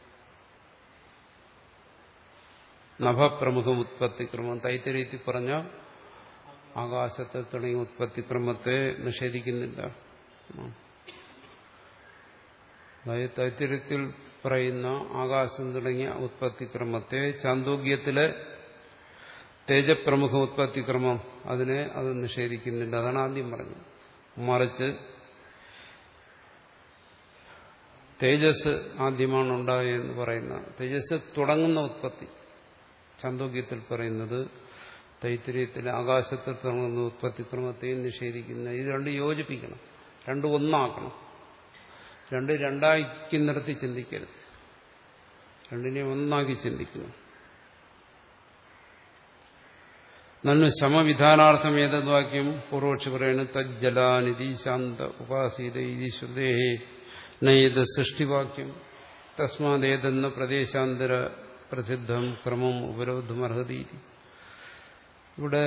നഭപ്രമുഖം ഉത്പത്തിക്രമം. തൈത്തിരീയത്തിൽ പറഞ്ഞ ആകാശത്തെ തുടങ്ങിയ ഉത്പത്തിക്രമത്തെ നിഷേധിക്കുന്നില്ല. അതായത് തൈത്തിരീയത്തിൽ പറയുന്ന ആകാശം തുടങ്ങിയ ഉത്പത്തിക്രമത്തെ ചാന്തോക്യത്തിലെ തേജപ്രമുഖ ഉത്പത്തിക്രമം അതിനെ അത് നിഷേധിക്കുന്നില്ല. അതാണ് ആദ്യം പറഞ്ഞത്. മറിച്ച് തേജസ് ആദ്യമാണ് ഉണ്ടായെന്ന് പറയുന്ന തേജസ് തുടങ്ങുന്ന ഉത്പത്തി ചാന്തോക്യത്തിൽ പറയുന്നത് തൈത്തിരീയത്തിലെ ആകാശത്തിൽ തുടങ്ങുന്ന ഉത്പത്തിക്രമത്തെയും നിഷേധിക്കുന്ന. ഇത് രണ്ട് യോജിപ്പിക്കണം, രണ്ടും ഒന്നാക്കണം. രണ്ട് രണ്ടാക്കി നിർത്തി ചിന്തിക്കരുത്, രണ്ടിനെ ഒന്നാക്കി ചിന്തിക്കണം. നന്നു ശമവിധാനാർത്ഥം ഏതദ്വാക്യം പൂർവക്ഷി പറയുന്നു തജ്ജലാനിധി ശാന്ത ഉപാസീത ഇതി ശ്രുതേഹേ നയത് സൃഷ്ടിവാക്യം തസ്മാദേതെന്ന പ്രദേശാന്തര പ്രസിദ്ധം ക്രമം ഉപരോധമർഹതി. ഇവിടെ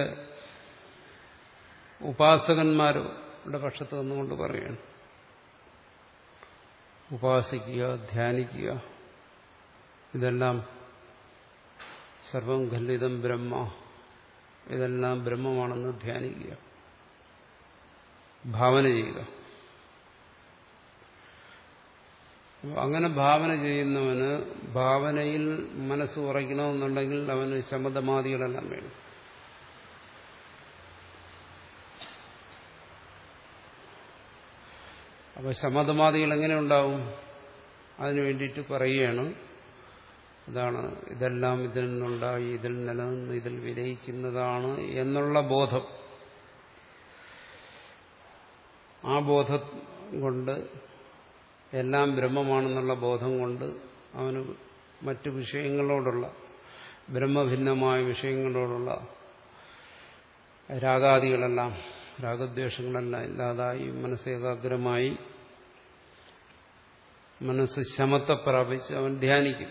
ഉപാസകന്മാരുടെ പക്ഷത്ത് നിന്നുകൊണ്ട് പറയുകയാണ്, ഉപാസിക്കുക, ധ്യാനിക്കുക, ഇതെല്ലാം സർവം ഖല്ലിതം ബ്രഹ്മ, ഇതെല്ലാം ബ്രഹ്മമാണെന്ന് ധ്യാനിക്കുക, ഭാവന ചെയ്യുക. അങ്ങനെ ഭാവന ചെയ്യുന്നവന് ഭാവനയിൽ മനസ്സ് ഉറയ്ക്കണമെന്നുണ്ടെങ്കിൽ അവന് ശമതമാദികളെല്ലാം വേണം. അപ്പൊ ശമതമാദികൾ എങ്ങനെ ഉണ്ടാവും? അതിനു വേണ്ടിയിട്ട് പറയുകയാണ്, ഇതാണ് ഇതെല്ലാം ഇതിൽ നിന്നുണ്ടായി, ഇതിൽ നിലനിന്ന് ഇതിൽ വിലയിക്കുന്നതാണ് എന്നുള്ള ബോധം. ആ ബോധം കൊണ്ട്, എല്ലാം ബ്രഹ്മമാണെന്നുള്ള ബോധം കൊണ്ട് അവന് മറ്റു വിഷയങ്ങളോടുള്ള, ബ്രഹ്മഭിന്നമായ വിഷയങ്ങളോടുള്ള രാഗാദികളെല്ലാം, രാഗദ്വേഷങ്ങളെല്ലാം ഇല്ലാതായി മനസ്സ് ഏകാഗ്രമായി മനസ്സ് ശമത്തെ പ്രാപിച്ച് അവൻ ധ്യാനിക്കും.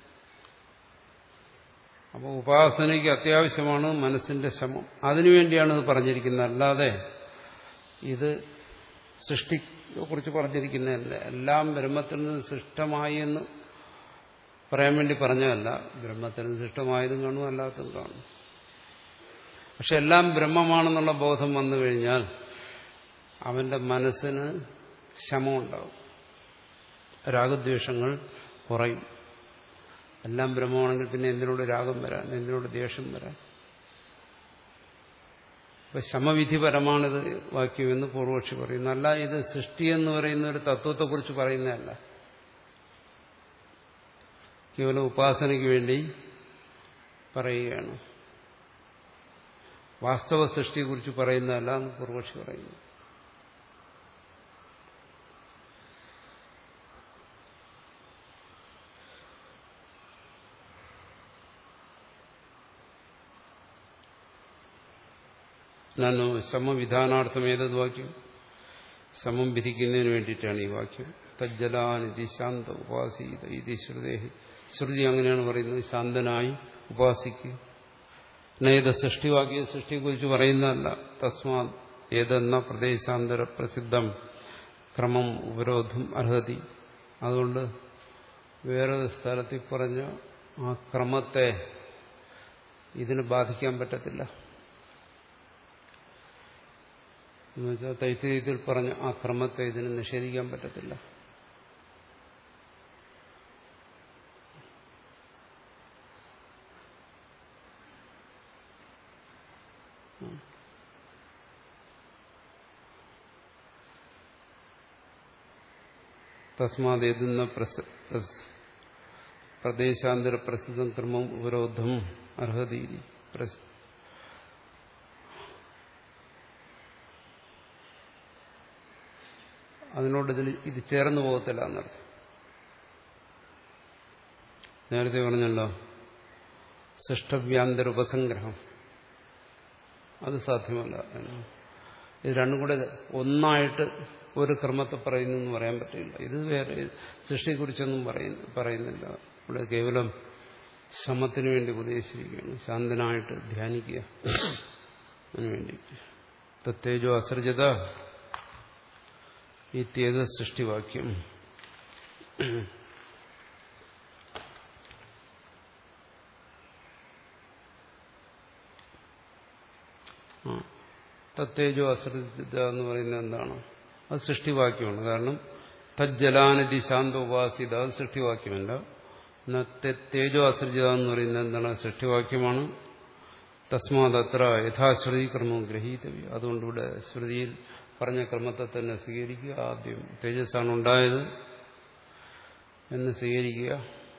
അപ്പോൾ ഉപാസനയ്ക്ക് അത്യാവശ്യമാണ് മനസ്സിന്റെ ശമം. അതിനുവേണ്ടിയാണ് ഇത് പറഞ്ഞിരിക്കുന്നത്. അല്ലാതെ ഇത് സൃഷ്ടിയെക്കുറിച്ച് പറഞ്ഞിരിക്കുന്നതല്ല. എല്ലാം ബ്രഹ്മത്തിൽ നിന്ന് സൃഷ്ടമായി എന്ന് പറയാൻ വേണ്ടി പറഞ്ഞതല്ല. ബ്രഹ്മത്തിൽ നിന്ന് സൃഷ്ടമായതും കാണും, അല്ലാത്തതും കാണും. പക്ഷെ എല്ലാം ബ്രഹ്മമാണെന്നുള്ള ബോധം വന്നു കഴിഞ്ഞാൽ അവന്റെ മനസ്സിന് ശമമുണ്ടാവും, രാഗദ്വേഷങ്ങൾ കുറയും. എല്ലാം ബ്രഹ്മമാണെങ്കിൽ പിന്നെ എന്തിനോട് രാഗം വരാൻ, എന്തിനോട് ദ്വേഷം വരാൻ? അപ്പൊ ശമവിധിപരമാണിത് വാക്യമെന്ന് പൂർവക്ഷി പറയുന്നു. അല്ല, ഇത് സൃഷ്ടി എന്ന് പറയുന്ന ഒരു തത്വത്തെക്കുറിച്ച് പറയുന്നതല്ല. കേവലം ഉപാസനയ്ക്ക് വേണ്ടി പറയുകയാണ്. വാസ്തവ സൃഷ്ടിയെക്കുറിച്ച് പറയുന്നതല്ല എന്ന് പൂർവക്ഷി പറയുന്നു. നന്നു സമവിധാനാർത്ഥം ഏതത് വാക്യം? സമം വിധിക്കുന്നതിന് വേണ്ടിയിട്ടാണ് ഈ വാക്യം. തജ്ജലാനിധി ശാന്ത ഉപാസീത ഇത് ശ്രുതേഹി. ശ്രുതി അങ്ങനെയാണ് പറയുന്നത്, ശാന്തനായി ഉപാസിക്കുക. ഏത് സൃഷ്ടിവാക്യ സൃഷ്ടിയെക്കുറിച്ച് പറയുന്നതല്ല. തസ്മാ ഏതെന്ന പ്രദേശാന്തര പ്രസിദ്ധം ക്രമം ഉപരോധം അർഹതി. അതുകൊണ്ട് വേറെ സ്ഥലത്തിൽ പറഞ്ഞ ആ ക്രമത്തെ ഇതിന് ബാധിക്കാൻ പറ്റത്തില്ല. എന്നുവെച്ചാൽ തൈത്തിരീയത്തിൽ പറഞ്ഞ ആ ക്രമത്തെ ഇതിന് നിഷേധിക്കാൻ പറ്റത്തില്ല. തസ്മാതെന്ന പ്രദേശാന്തര പ്രസിദ്ധം ക്രമം ഉപരോധം അർഹതി. അതിനോട് ഇതിൽ ഇത് ചേർന്ന് പോകത്തില്ല എന്നർത്ഥം. നേരത്തെ പറഞ്ഞല്ലോ സൃഷ്ടവ്യാന്തര ഉപസംഗ്രഹം, അത് സാധ്യമല്ല. ഇത് രണ്ടും കൂടെ ഒന്നായിട്ട് ഒരു ക്രമത്തെ പറയുന്നു എന്ന് പറയാൻ പറ്റില്ല. ഇത് വേറെ സൃഷ്ടിയെക്കുറിച്ചൊന്നും പറയുന്നു പറയുന്നില്ല. ഇവിടെ കേവലം ശ്രമത്തിനു വേണ്ടി ഉപദേശിക്കുകയാണ്, ശാന്തനായിട്ട് ധ്യാനിക്കുക അതിനുവേണ്ടി. തത്തേജോ അസൃജത ഇത്യേത സൃഷ്ടിവാക്യം. തത്തേജോ അസൃജത എന്ന് പറയുന്നത് എന്താണ്? അത് സൃഷ്ടിവാക്യമാണ്. കാരണം തജ്ജലാനിധി ശാന്ത ഉപാസിത, അത് സൃഷ്ടിവാക്യമല്ല. തേജോ അസൃജത എന്ന് പറയുന്നത് എന്താണ്? സൃഷ്ടിവാക്യമാണ്. തസ്മാത് അത്ര യഥാശ്രുതി ക്രമവും ഗ്രഹീതവ്യം. അതുകൊണ്ട് ഇവിടെ ശ്രുതിയിൽ പറഞ്ഞ ക്രമത്തെ തന്നെ സ്വീകരിക്കുക. ആദ്യം തേജസ്സാണ് ഉണ്ടായത് എന്ന് സ്വീകരിക്കുക.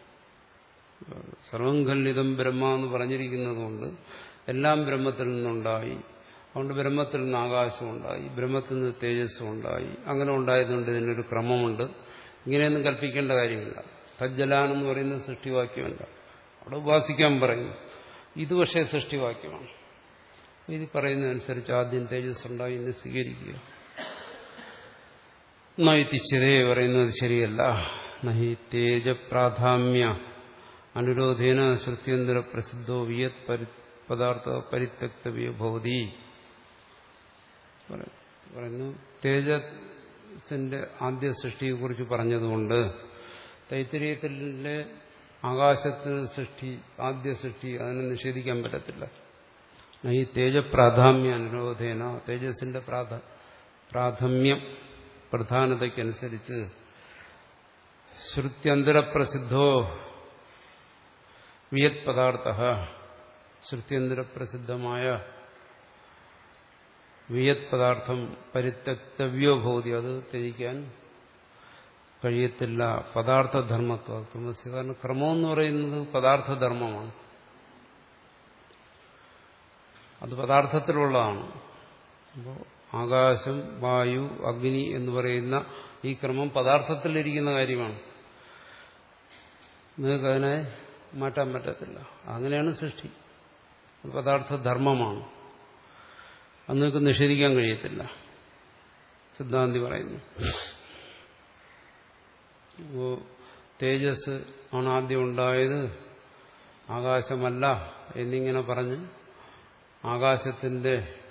സർവം ഖല്ലിതം ബ്രഹ്മ എന്ന് പറഞ്ഞിരിക്കുന്നതുകൊണ്ട് എല്ലാം ബ്രഹ്മത്തിൽ നിന്നുണ്ടായി. അതുകൊണ്ട് ബ്രഹ്മത്തിൽ നിന്ന് ആകാശമുണ്ടായി, ബ്രഹ്മത്തിൽ നിന്ന് തേജസ്സും ഉണ്ടായി. അങ്ങനെ ഉണ്ടായതുകൊണ്ട് ഇതിനൊരു ക്രമമുണ്ട്. ഇങ്ങനെയൊന്നും കൽപ്പിക്കേണ്ട കാര്യമില്ല. തജ്ജലാനെന്ന് പറയുന്നത് സൃഷ്ടിവാക്യമല്ല, അവിടെ ഉപാസിക്കാൻ പറയുന്നു. ഇത് പക്ഷേ സൃഷ്ടിവാക്യമാണ്. ഇത് പറയുന്നതനുസരിച്ച് ആദ്യം തേജസ് ഉണ്ടായി എന്ന് സ്വീകരിക്കുക. നൈതിച്ഛതേ പറയുന്നത് ശരിയല്ല. നഹി തേജ പ്രാധാമ്യ അനുരോധേന ശ്രുത്യന്തര പ്രസിദ്ധോ വിയത് പദാർത്ഥ പരിത്യക്തവ്യോ ഭവതി പറയുന്നു. തേജസ്സിന്റെ ആദ്യ സൃഷ്ടിയെക്കുറിച്ച് പറഞ്ഞതുകൊണ്ട് തൈത്തിരീയത്തിലെ ആകാശത്തിന് സൃഷ്ടി, ആദ്യ സൃഷ്ടി, അതിനെ നിഷേധിക്കാൻ പറ്റത്തില്ല. ഈ തേജപ്രാധാമ്യ അനുരോധേന, തേജസ്സിന്റെ പ്രാധാമ്യം പ്രധാനതയ്ക്കനുസരിച്ച് ശ്രുത്യന്തരപ്രസിദ്ധോ വിയത് പദാർത്ഥ, ശ്രുത്യന്തരപ്രസിദ്ധമായ വിയത് പദാർത്ഥം പരിത്യക്തവ്യോ ഭവതി, അത് ത്യജിക്കാൻ കഴിയത്തില്ല. പദാർത്ഥധർമ്മത്വ ക്രമസ്യ. കാരണം ക്രമം എന്ന് പറയുന്നത് പദാർത്ഥധർമ്മമാണ്, അത് പദാർത്ഥത്തിലുള്ളതാണ്. അപ്പോൾ ആകാശം, വായു, അഗ്നി എന്ന് പറയുന്ന ഈ ക്രമം പദാർത്ഥത്തിലിരിക്കുന്ന കാര്യമാണ്. നിങ്ങൾക്ക് അതിനെ മാറ്റാൻ പറ്റത്തില്ല. അങ്ങനെയാണ് സൃഷ്ടി, പദാർത്ഥധർമ്മമാണ്. അത് നിങ്ങൾക്ക് നിഷേധിക്കാൻ കഴിയത്തില്ല, സിദ്ധാന്തി പറയുന്നു. അപ്പോൾ തേജസ് ആണ് ആദ്യം ഉണ്ടായത്, ആകാശമല്ല എന്നിങ്ങനെ പറഞ്ഞ് ആകാശത്തിന്റെ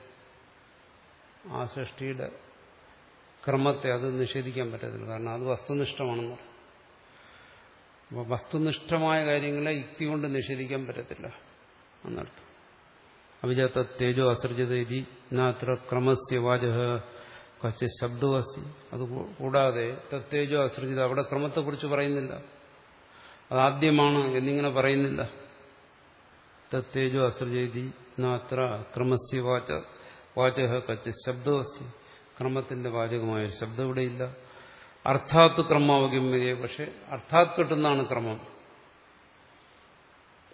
ആ സൃഷ്ടിയുടെ ക്രമത്തെ അത് നിഷേധിക്കാൻ പറ്റത്തില്ല. കാരണം അത് വസ്തുനിഷ്ഠമാണെന്ന് പറഞ്ഞു. അപ്പോൾ വസ്തുനിഷ്ഠമായ കാര്യങ്ങളെ യുക്തി കൊണ്ട് നിഷേധിക്കാൻ പറ്റത്തില്ല എന്നർത്ഥം. അവിജാത തേജോ അസൃജതേതി നാത്ര ക്രമസ്യ വാചഃ കശ്ചിത് ശബ്ദോ അസ്തി. അത് കൂടാതെ തത്തേജോ അസൃജിത, അവിടെ ക്രമത്തെക്കുറിച്ച് പറയുന്നില്ല, അതാദ്യമാണ് എന്നിങ്ങനെ പറയുന്നില്ല. തത്തേജോ അസൃജേതി നാത്ര ക്രമസ്യ വാച വാചഃ കശ്ചിത് ശബ്ദോ അസ്തി. ക്രമത്തിന്റെ വാചകമായൊരു ശബ്ദം ഇവിടെയില്ല. അർത്ഥാത്ത് ക്രമാവഗമ്യതയെ, പക്ഷെ അർത്ഥാത് കിട്ടുന്നതാണ് ക്രമം.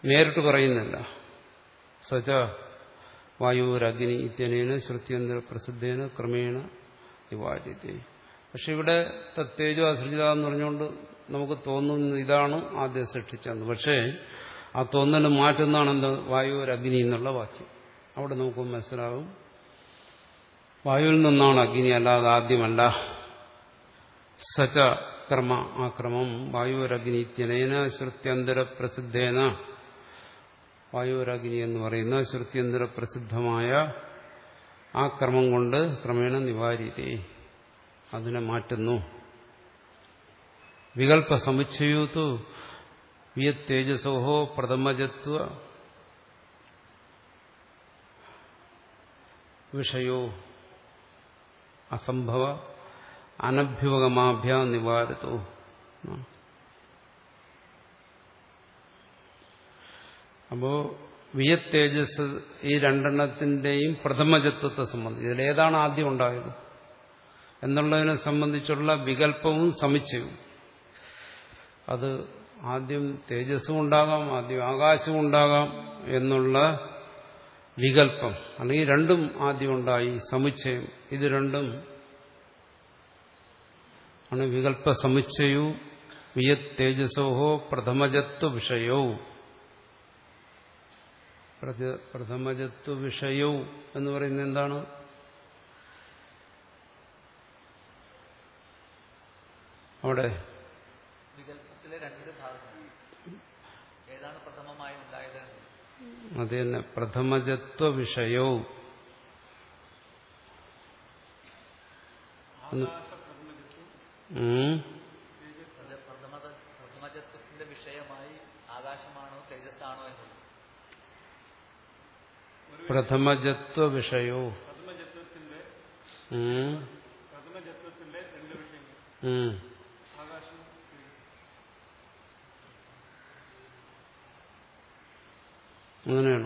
നേരിട്ട് പറയുന്നില്ല. സച വായുരഗ്നി ഇത്യനേന ശ്രുത്യന്തര പ്രസിദ്ധേന ക്രമേണ നിവാര്യത്തെ. പക്ഷെ ഇവിടെ തത്തേജോ അസൃജിത എന്ന് പറഞ്ഞുകൊണ്ട് നമുക്ക് തോന്നുന്നു ഇതാണ് ആദ്യം സൃഷ്ടിച്ചെന്ന്. പക്ഷേ ആ തോന്നൽ മാറ്റുന്നതാണ് എന്ത്? വായുരഗ്നി എന്നുള്ള വാക്യം. അവിടെ നമുക്ക് മനസ്സിലാവും വായുവിൽ നിന്നാണ് അഗ്നി, അല്ലാതെ ആദ്യമല്ല. സച ക്രമ, ആ ക്രമം വായുരഗ്നി ഇത്യനേന ശ്രുത്യന്തര പ്രസിദ്ധേന, വായുരഗ്നി എന്ന് പറയുന്ന ശ്രുത്യന്തര പ്രസിദ്ധമായ ആ ക്രമം കൊണ്ട് ക്രമേണ നിവാരിതേ, അതിനെ മാറ്റുന്നു. വികല്പ സമുച്ചയൂത്തു വിയത് തേജസോഹോ പ്രഥമജത്വ വിഷയോ അസംഭവ അനഭ്യുപഗമാഭ്യാ നിവാരിതോ. അപ്പോ വിയത് തേജസ് ഈ രണ്ടെണ്ണത്തിന്റെയും പ്രഥമജത്വത്തെ സംബന്ധിച്ച് ഇതിലേതാണ് ആദ്യം ഉണ്ടായത് എന്നുള്ളതിനെ സംബന്ധിച്ചുള്ള വികല്പവും സമുച്ചയവും. അത് ആദ്യം തേജസ്സും ഉണ്ടാകാം, ആദ്യം ആകാശവും ഉണ്ടാകാം എന്നുള്ള വികല്പം, അല്ലെങ്കിൽ രണ്ടും ആദ്യം ഉണ്ടായി, സമുച്ചയം. ഇത് രണ്ടും ആണ് വികല്പ സമുച്ചയവും വിയത് തേജസോഹോ പ്രഥമജത്വ വിഷയവും. പ്രഥമജത്വ വിഷയവും എന്ന് പറയുന്നത് എന്താണ്? അവിടെ വികല്പത്തിലെ രണ്ട് ഭാഗങ്ങൾ ഏതാണ് പ്രഥമമായി ഉണ്ടായത്? അത് തന്നെ, പ്രഥമജത്വ വിഷയവും. പ്രഥമജത്വത്തിന്റെ വിഷയമായി ആകാശമാണോ തേജസ്സാണോ എന്നത്? പ്രഥമജത്വ വിഷയോ അങ്ങനെയാണോ?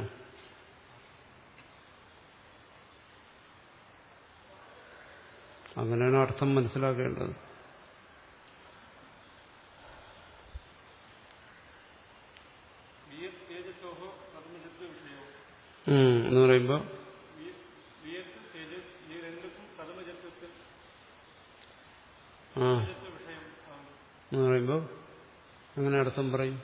അങ്ങനെയാണ് അർത്ഥം മനസ്സിലാക്കേണ്ടത്. എന്ന് പറയുമ്പോ ആ എന്ന് പറയുമ്പോ അങ്ങനെ അർത്ഥം പറയും.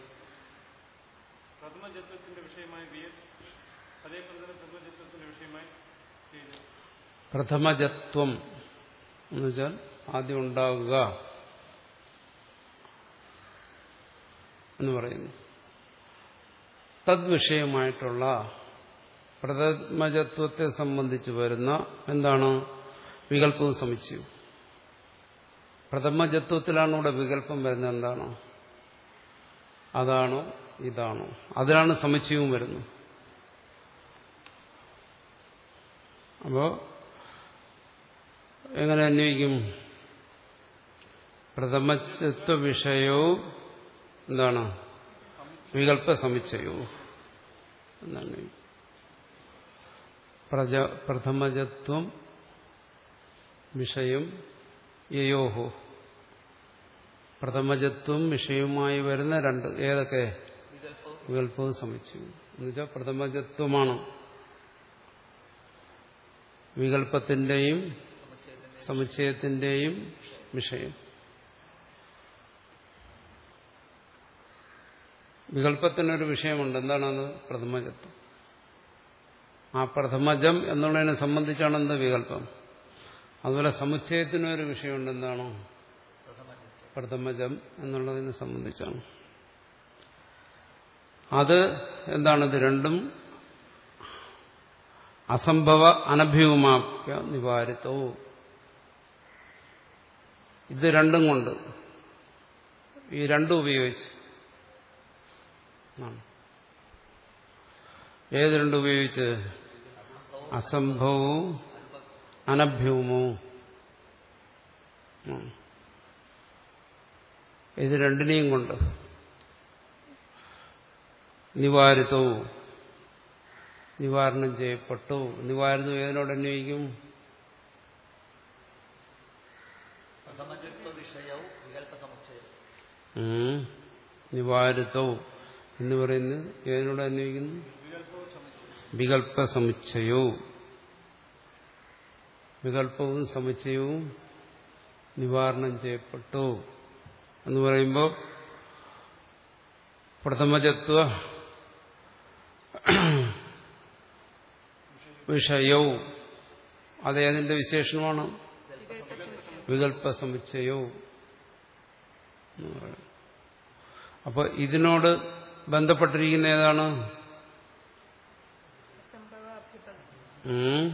പ്രഥമജത്വം എന്ന് വെച്ചാൽ ആദ്യം ഉണ്ടാകുക എന്ന് പറയുന്നു. തദ്വിഷയമായിട്ടുള്ള പ്രഥമജത്വത്തെ സംബന്ധിച്ച് വരുന്ന എന്താണ്? വികല്പവും സമുച്ചയവും. പ്രഥമജത്വത്തിലാണ് ഇവിടെ വികല്പം വരുന്നത്. എന്താണോ അതാണോ ഇതാണോ, അതിലാണ് സമുച്ചയവും വരുന്നത്. അപ്പോ എങ്ങനെ അന്വയിക്കും? പ്രഥമജത്വ വിഷയവും എന്താണ്? വികല്പ സമുച്ചയവും എന്നാണ്. പ്രജ പ്രഥമജത്വം വിഷയം യയോഹോ, പ്രഥമജത്വം വിഷയവുമായി വരുന്ന രണ്ട് ഏതൊക്കെ? വികല്പവും സമുച്ചയവും. എന്നുവെച്ചാൽ പ്രഥമജത്വമാണ് വികല്പത്തിന്റെയും സമുച്ചയത്തിന്റെയും വിഷയം. വികല്പത്തിനൊരു വിഷയമുണ്ട്. എന്താണത്? പ്രഥമജത്വം. ആ പ്രഥമജം എന്നുള്ളതിനെ സംബന്ധിച്ചാണ് എന്ത്? വികല്പം. അതുപോലെ സമുച്ചയത്തിനൊരു വിഷയമുണ്ട്. എന്താണോ? പ്രഥമജം എന്നുള്ളതിനെ സംബന്ധിച്ചാണ്. അത് എന്താണിത്? രണ്ടും അസംഭവ അനഭ്യൂമാപ്യ നിവാരിത്തോ. ഇത് രണ്ടും കൊണ്ട്, ഈ രണ്ടും ഉപയോഗിച്ച്, ഏത് രണ്ടും ഉപയോഗിച്ച്? അസംഭവവും അനഭ്യൂമവും. ഇത് രണ്ടിനെയും കൊണ്ട് നിവാരിതവും, നിവാരണം ചെയ്യപ്പെട്ടു. നിവാരിതം ഏതിനോട് അന്വയിക്കും? നിവാരിതവും എന്ന് പറയുന്നത് ഏതിനോട് അന്വയിക്കുന്നു? വികല്പ സമുച്ചയവും. വികല്പവും സമുച്ചയവും നിവാരണം ചെയ്യപ്പെട്ടു എന്ന് പറയുമ്പോൾ പ്രഥമജത്വ വിഷയവും അതേതിന്റെ വിശേഷണമാണ്? വികല്പ സമുച്ചയവും എന്ന് പറയുന്നത്. അപ്പൊ ഇതിനോട് ബന്ധപ്പെട്ടിരിക്കുന്ന ഏതാണ്? ഉം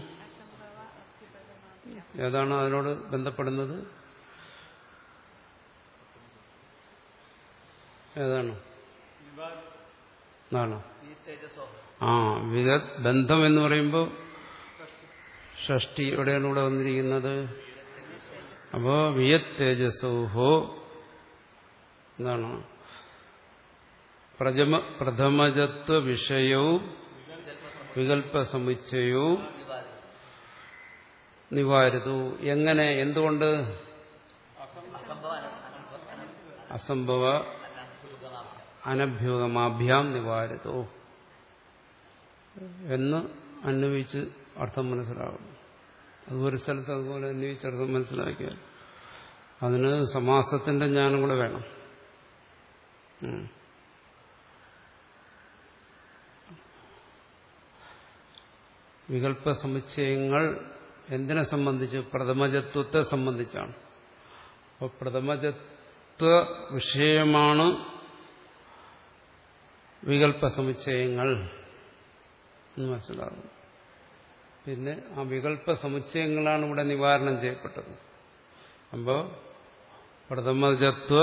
ഏതാണ് അതിനോട് ബന്ധപ്പെടുന്നത്? ഏതാണ്? ആണോ? ആ വിക ബന്ധം എന്ന് പറയുമ്പോൾ ഷഷ്ടി എവിടെയാണ് ഇവിടെ വന്നിരിക്കുന്നത്? അപ്പോ വിയത് തേജസോഹോ എന്താണ്? പ്രഥമ പ്രഥമജത്വ വിഷയവും വികല്പ സമുച്ചയവും നിവാരിതു. എങ്ങനെ? എന്തുകൊണ്ട്? അസംഭവ അനഭ്യൂഹമാഭ്യാം നിവാരിതു എന്ന് അന്വയിച്ച് അർത്ഥം മനസ്സിലാകും. അതുപോലെ സ്ഥലത്ത് അതുപോലെ അന്വയിച്ച് അർത്ഥം മനസ്സിലാക്കിയാൽ അതിന് സമാസത്തിന്റെ ജ്ഞാനം കൂടെ വേണം. വികല്പ സമുച്ചയങ്ങൾ എന്തിനെ സംബന്ധിച്ച്? പ്രഥമജത്വത്തെ സംബന്ധിച്ചാണ്. അപ്പോൾ പ്രഥമജത്വ വിഷയമാണ് വികല്പ സമുച്ചയങ്ങൾ എന്ന് മനസ്സിലാകും. പിന്നെ ആ വികല്പ സമുച്ചയങ്ങളാണ് ഇവിടെ നിവാരണം ചെയ്യപ്പെട്ടത്. അപ്പോൾ പ്രഥമജത്വ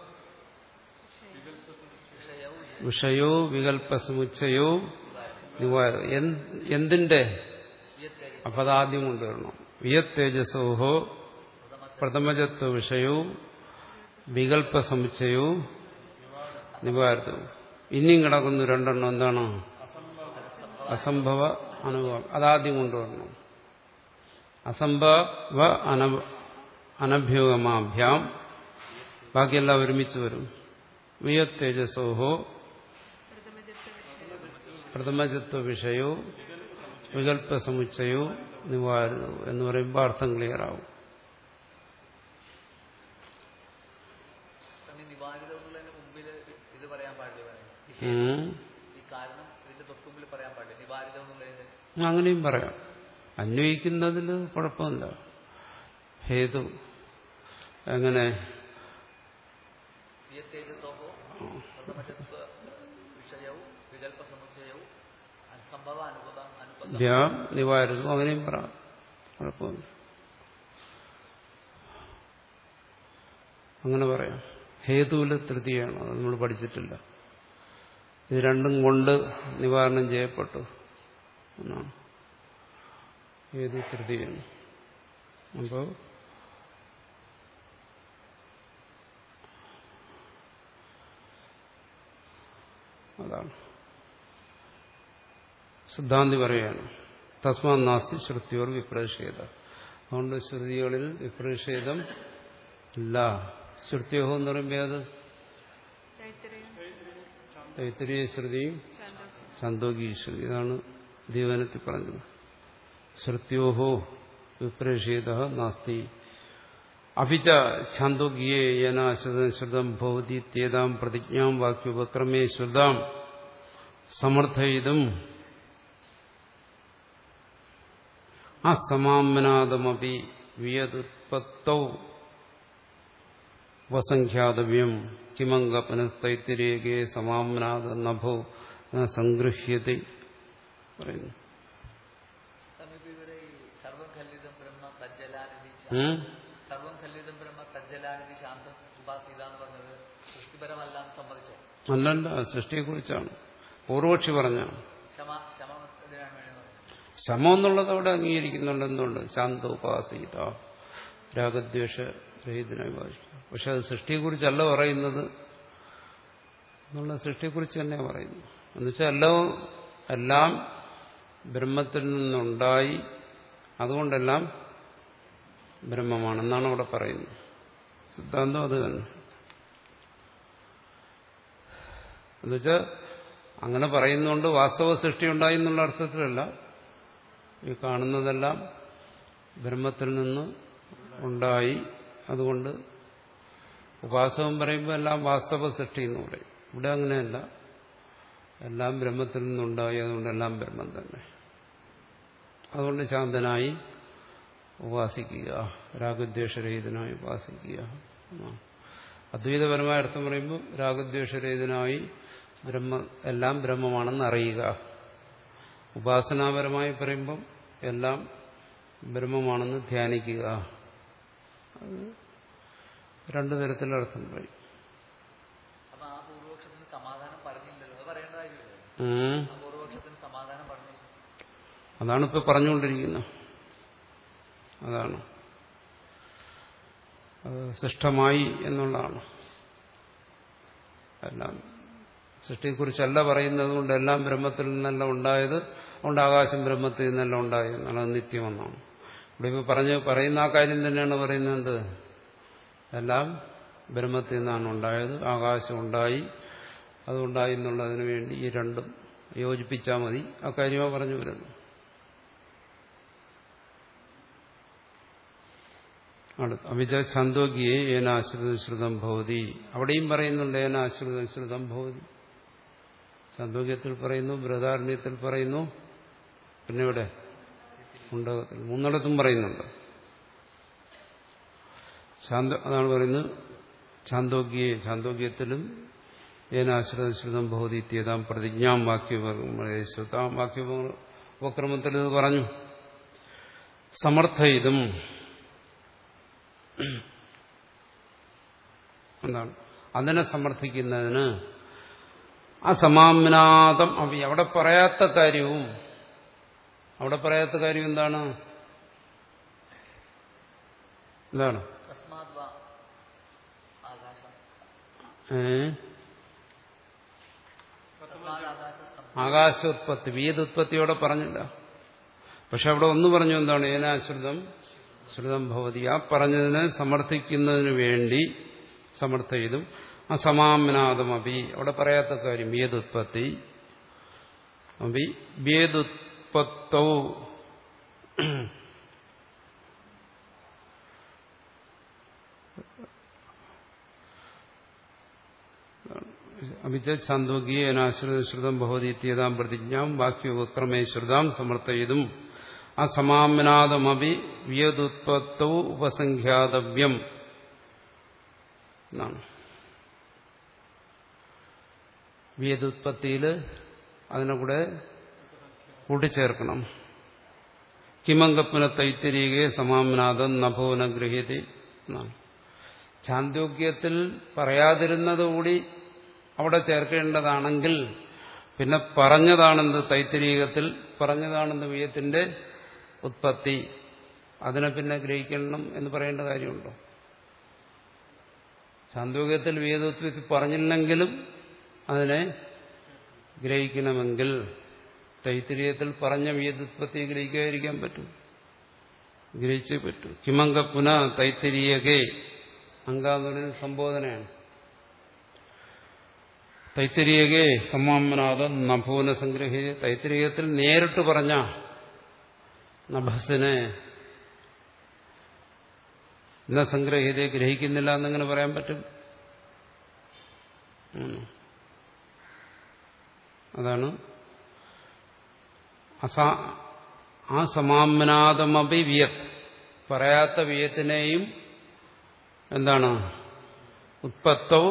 വിഷയോ വികല്പ സമുച്ചയോ നിവാരം എന്തിന്റെ? അപ്പൊ അതാദ്യം കൊണ്ടുവരണം. വിയത് തേജസോഹോ പ്രഥമജത്വ വിഷയവും വികല്പ സമുച്ചയവും നിവാരവും. ഇനിയും കിടക്കുന്നു രണ്ടെണ്ണം. എന്താണ്? അസംഭവ അനുഭവം. അതാദ്യം കൊണ്ടുവരണം. അസംഭവ അന അനഭ്യൂഹമാഭ്യാം. ബാക്കിയെല്ലാം ഒരുമിച്ച് വരും. വിയത് തേജസോഹോ പ്രഥമജത്വ വിഷയോ വികല്പ സമുച്ചയോ നിവാരോ എന്ന് പറയുമ്പോൾ അർത്ഥം ക്ലിയർ ആവും. അങ്ങനെയും പറയാം. അന്വയിക്കുന്നതിൽ കുഴപ്പമില്ല. ഹേതു എങ്ങനെ? നിവാരുന്നു അങ്ങനെയും പറയാം. കുഴപ്പമില്ല. അങ്ങനെ പറയാം. ഹേതുവില് തൃതീയാണ്. അത് നമ്മൾ പഠിച്ചിട്ടില്ല. ഇത് രണ്ടും കൊണ്ട് നിവാരണം ചെയ്യപ്പെട്ടു എന്നാണ്. ഏത് തൃതീയാണ്. അപ്പോൾ അതാണ് സിദ്ധാന്തി പറയാണ്. തസ്മാ നാസ്തി ശ്രുതിയോർ വിപ്രതിഷേധ. അതുകൊണ്ട് ശ്രുതികളിൽ വിപ്രതിഷേധം ഇല്ല. ശ്രുതിയോഹം എന്ന് പറയുമ്പോൾ അത് തൈത്തരീയ ശ്രുതിയും ഛാന്ദോഗ്യ ശ്രുതി. ഇതാണ് ദീവനത്തിൽ പറഞ്ഞത്. ശ്രുത്യോഹോ വിപ്രതിഷേധ നാസ്തി. അഭിച ഛാന്ദോഗ്യേ യനാശ്രിതം ശ്രുതം ഭവതി തേതാം പ്രതിജ്ഞാം വാക്യോപക്രമേ ശ്രുതാം സമർത്ഥയിതും അസമാമനാദമപി വിയതുത്പത്തൗ വസംഖ്യാതവ്യം കിമംഗ പുനഃതൈത്തിരേകേ സമാമനാദ നഭോ സംഗൃഹ്യത്തെ പറയുന്നു. അല്ലല്ല, സൃഷ്ടിയെക്കുറിച്ചാണ് പൂർവക്ഷി പറഞ്ഞ. ശമം എന്നുള്ളത് അവിടെ അംഗീകരിക്കുന്നുണ്ട്. എന്തുകൊണ്ട്? ശാന്തോപാസീത, രാഗദ്വേഷ രഹിതനായി ഭാഷിക്കുക. പക്ഷെ അത് സൃഷ്ടിയെക്കുറിച്ചല്ല പറയുന്നത്. എന്നുള്ള സൃഷ്ടിയെക്കുറിച്ച് തന്നെ പറയുന്നു. എന്നുവെച്ചാൽ എല്ലാം എല്ലാം ബ്രഹ്മത്തിൽ നിന്നുണ്ടായി, അതുകൊണ്ടെല്ലാം ബ്രഹ്മമാണെന്നാണ് അവിടെ പറയുന്നത്. സിദ്ധാന്തം അത് തന്നെ. എന്നുവെച്ചാൽ അങ്ങനെ പറയുന്നുകൊണ്ട് വാസ്തവ സൃഷ്ടി ഉണ്ടായി എന്നുള്ള അർത്ഥത്തിലല്ല. ഈ കാണുന്നതെല്ലാം ബ്രഹ്മത്തിൽ നിന്ന് ഉണ്ടായി. അതുകൊണ്ട് ഉപാസകം പറയുമ്പോൾ എല്ലാം വാസ്തവ സൃഷ്ടി എന്ന് പറയും. ഇവിടെ അങ്ങനെയല്ല, എല്ലാം ബ്രഹ്മത്തിൽ നിന്നുണ്ടായി, അതുകൊണ്ട് എല്ലാം ബ്രഹ്മം തന്നെ. അതുകൊണ്ട് ശാന്തനായി ഉപാസിക്കുക, രാഗദ്വേഷരഹിതനായി ഉപാസിക്കുക. അദ്വൈതപരമായ അർത്ഥം പറയുമ്പോൾ രാഗദ്വേഷരഹിതനായി ബ്രഹ്മ എല്ലാം ബ്രഹ്മമാണെന്ന് അറിയുക. ഉപാസനാപരമായി പറയുമ്പം എല്ലാം ബ്രഹ്മമാണെന്ന് ധ്യാനിക്കുക. അത് രണ്ടു തരത്തിലുള്ള അർത്ഥം പറയും. അപ്പൊ ആ പൂർവപക്ഷത്തിന് സമാധാനം പറഞ്ഞില്ലല്ലോ, അത് പറയേണ്ട കാര്യമില്ല. പൂർവപക്ഷത്തിന് സമാധാനം പറഞ്ഞില്ല, അതാണ് ഇപ്പൊ പറഞ്ഞുകൊണ്ടിരിക്കുന്നത്. അതാണ് സൃഷ്ടമായി എന്നുള്ളതാണ്. എല്ലാം സൃഷ്ടിയെക്കുറിച്ചല്ല പറയുന്നത് കൊണ്ട് എല്ലാം ബ്രഹ്മത്തിൽ നിന്നല്ല ഉണ്ടായത്, അതുകൊണ്ട് ആകാശം ബ്രഹ്മത്തിൽ നിന്നല്ല ഉണ്ടായത് എന്നാണ്. അത് നിത്യമെന്നാണ് ഇവിടെ ഇപ്പൊ പറഞ്ഞ് പറയുന്ന ആ കാര്യം തന്നെയാണ് പറയുന്നത്. എല്ലാം ബ്രഹ്മത്തിൽ നിന്നാണ് ഉണ്ടായത്, ആകാശം ഉണ്ടായി, അതുണ്ടായി എന്നുള്ളതിന് വേണ്ടി ഈ രണ്ടും യോജിപ്പിച്ചാൽ മതി. ആ കാര്യമാണ് പറഞ്ഞു വരുന്നത്. അടുത്ത് അവിച ഛാന്തോഗ്യേ ഏനാശ്രിതം ശ്രുതം ഭവതി. അവിടെയും പറയുന്നുണ്ട് ഏനാശ്രിതം ശ്രുതം ഭവതി. ഛാന്തോഗ്യത്തിൽ പറയുന്നു, ബൃഹദാരണ്യത്തിൽ പറയുന്നു, പിന്നെ ഇവിടെ മുണ്ടകത്തിൽ, മൂന്നിടത്തും പറയുന്നുണ്ട്. ശാന്ത അതാണ് പറയുന്നത്. ഛാന്തോഗ്യേ, ഛാന്തോഗ്യത്തിലും ഏനാശ്രിതം ശ്രുതം ഭവതി ഇത്യതാം പ്രതിജ്ഞാം വാക്യോപക്രമം വാക്യോപക്രമത്തിൽ ഇത് പറഞ്ഞു. സമർത്ഥയിതും എന്താണ്? അതിനെ സമർത്ഥിക്കുന്നതിന് അസമാമ്നാദം അവി, അവിടെ പറയാത്ത കാര്യവും, അവിടെ പറയാത്ത കാര്യം എന്താണ്? എന്താണ്? ഏ ആകാശോത്പത്തി, വീതുത്പത്തി അവിടെ പറഞ്ഞില്ല. പക്ഷെ അവിടെ ഒന്ന് പറഞ്ഞു, എന്താണ്? ഏനാശ്രിതം ശ്രുതം ഭവതി. ആ പറഞ്ഞതിനെ സമർത്ഥിക്കുന്നതിന് വേണ്ടി സമർത്ഥ ചെയ്തും അസമാമ്നാദം അഭി, അവിടെ പറയാത്ത കാര്യം വേദുത്പത്തി അഭി വേദുത്പത്തോ അഭിച്ച ഛാന്തോഗ്യേ അനാശ്രിതം ശ്രുതം ഭവതി ഇത്യതാം പ്രതിജ്ഞാം വാക്യോപക്രമേ ശ്രുതാം സമർത്ഥയിതും അസമാമ്നാദമഭി വ്യതുത്പത്തൗ ഉപസംഖ്യാതവ്യം എന്നാണ്. വ്യതുത്പത്തിയിൽ അതിനെ കൂടെ കൂട്ടിച്ചേർക്കണം. കിമങ്കപ്പന തൈത്തിരീകെ സമാമ്നാദം നഭോന ഗൃഹ്യതി എന്നാണ്. ഛാന്തോഗ്യത്തിൽ പറയാതിരുന്നതുകൂടി അവിടെ ചേർക്കേണ്ടതാണെങ്കിൽ പിന്നെ പറഞ്ഞതാണെന്ത്? തൈത്തിരീകത്തിൽ പറഞ്ഞതാണെന്ത്? വ്യത്തിന്റെ ഉത്പത്തി. അതിനെ പിന്നെ ഗ്രഹിക്കണം എന്ന് പറയേണ്ട കാര്യമുണ്ടോ? ഛാന്തോഗ്യത്തിൽ വേദോത്പത്തി പറഞ്ഞില്ലെങ്കിലും അതിനെ ഗ്രഹിക്കണമെങ്കിൽ തൈത്തിരീയത്തിൽ പറഞ്ഞ വേദോത്പത്തി ഗ്രഹിക്കാതിരിക്കാൻ പറ്റും, ഗ്രഹിച്ചേ പറ്റൂ. കിമങ്ക പുന തൈത്തിരീയകെ, അങ്ക എന്ന് പറയുന്നത് സംബോധനയാണ്. തൈത്തിരീയകെ സമാമ്നാദം നഭോന സംഗ്രഹി, തൈത്തിരീയത്തിൽ നേരിട്ട് പറഞ്ഞ നഭസിനെ ഇന്ന സംഗ്രഹീതയെ ഗ്രഹിക്കുന്നില്ല എന്നെങ്ങനെ പറയാൻ പറ്റും? അതാണ് ആ സമാമ്നാദമപി വിയത്, പറയാത്ത വിയത്തിനെയും എന്താണ് ഉത്പത്തോ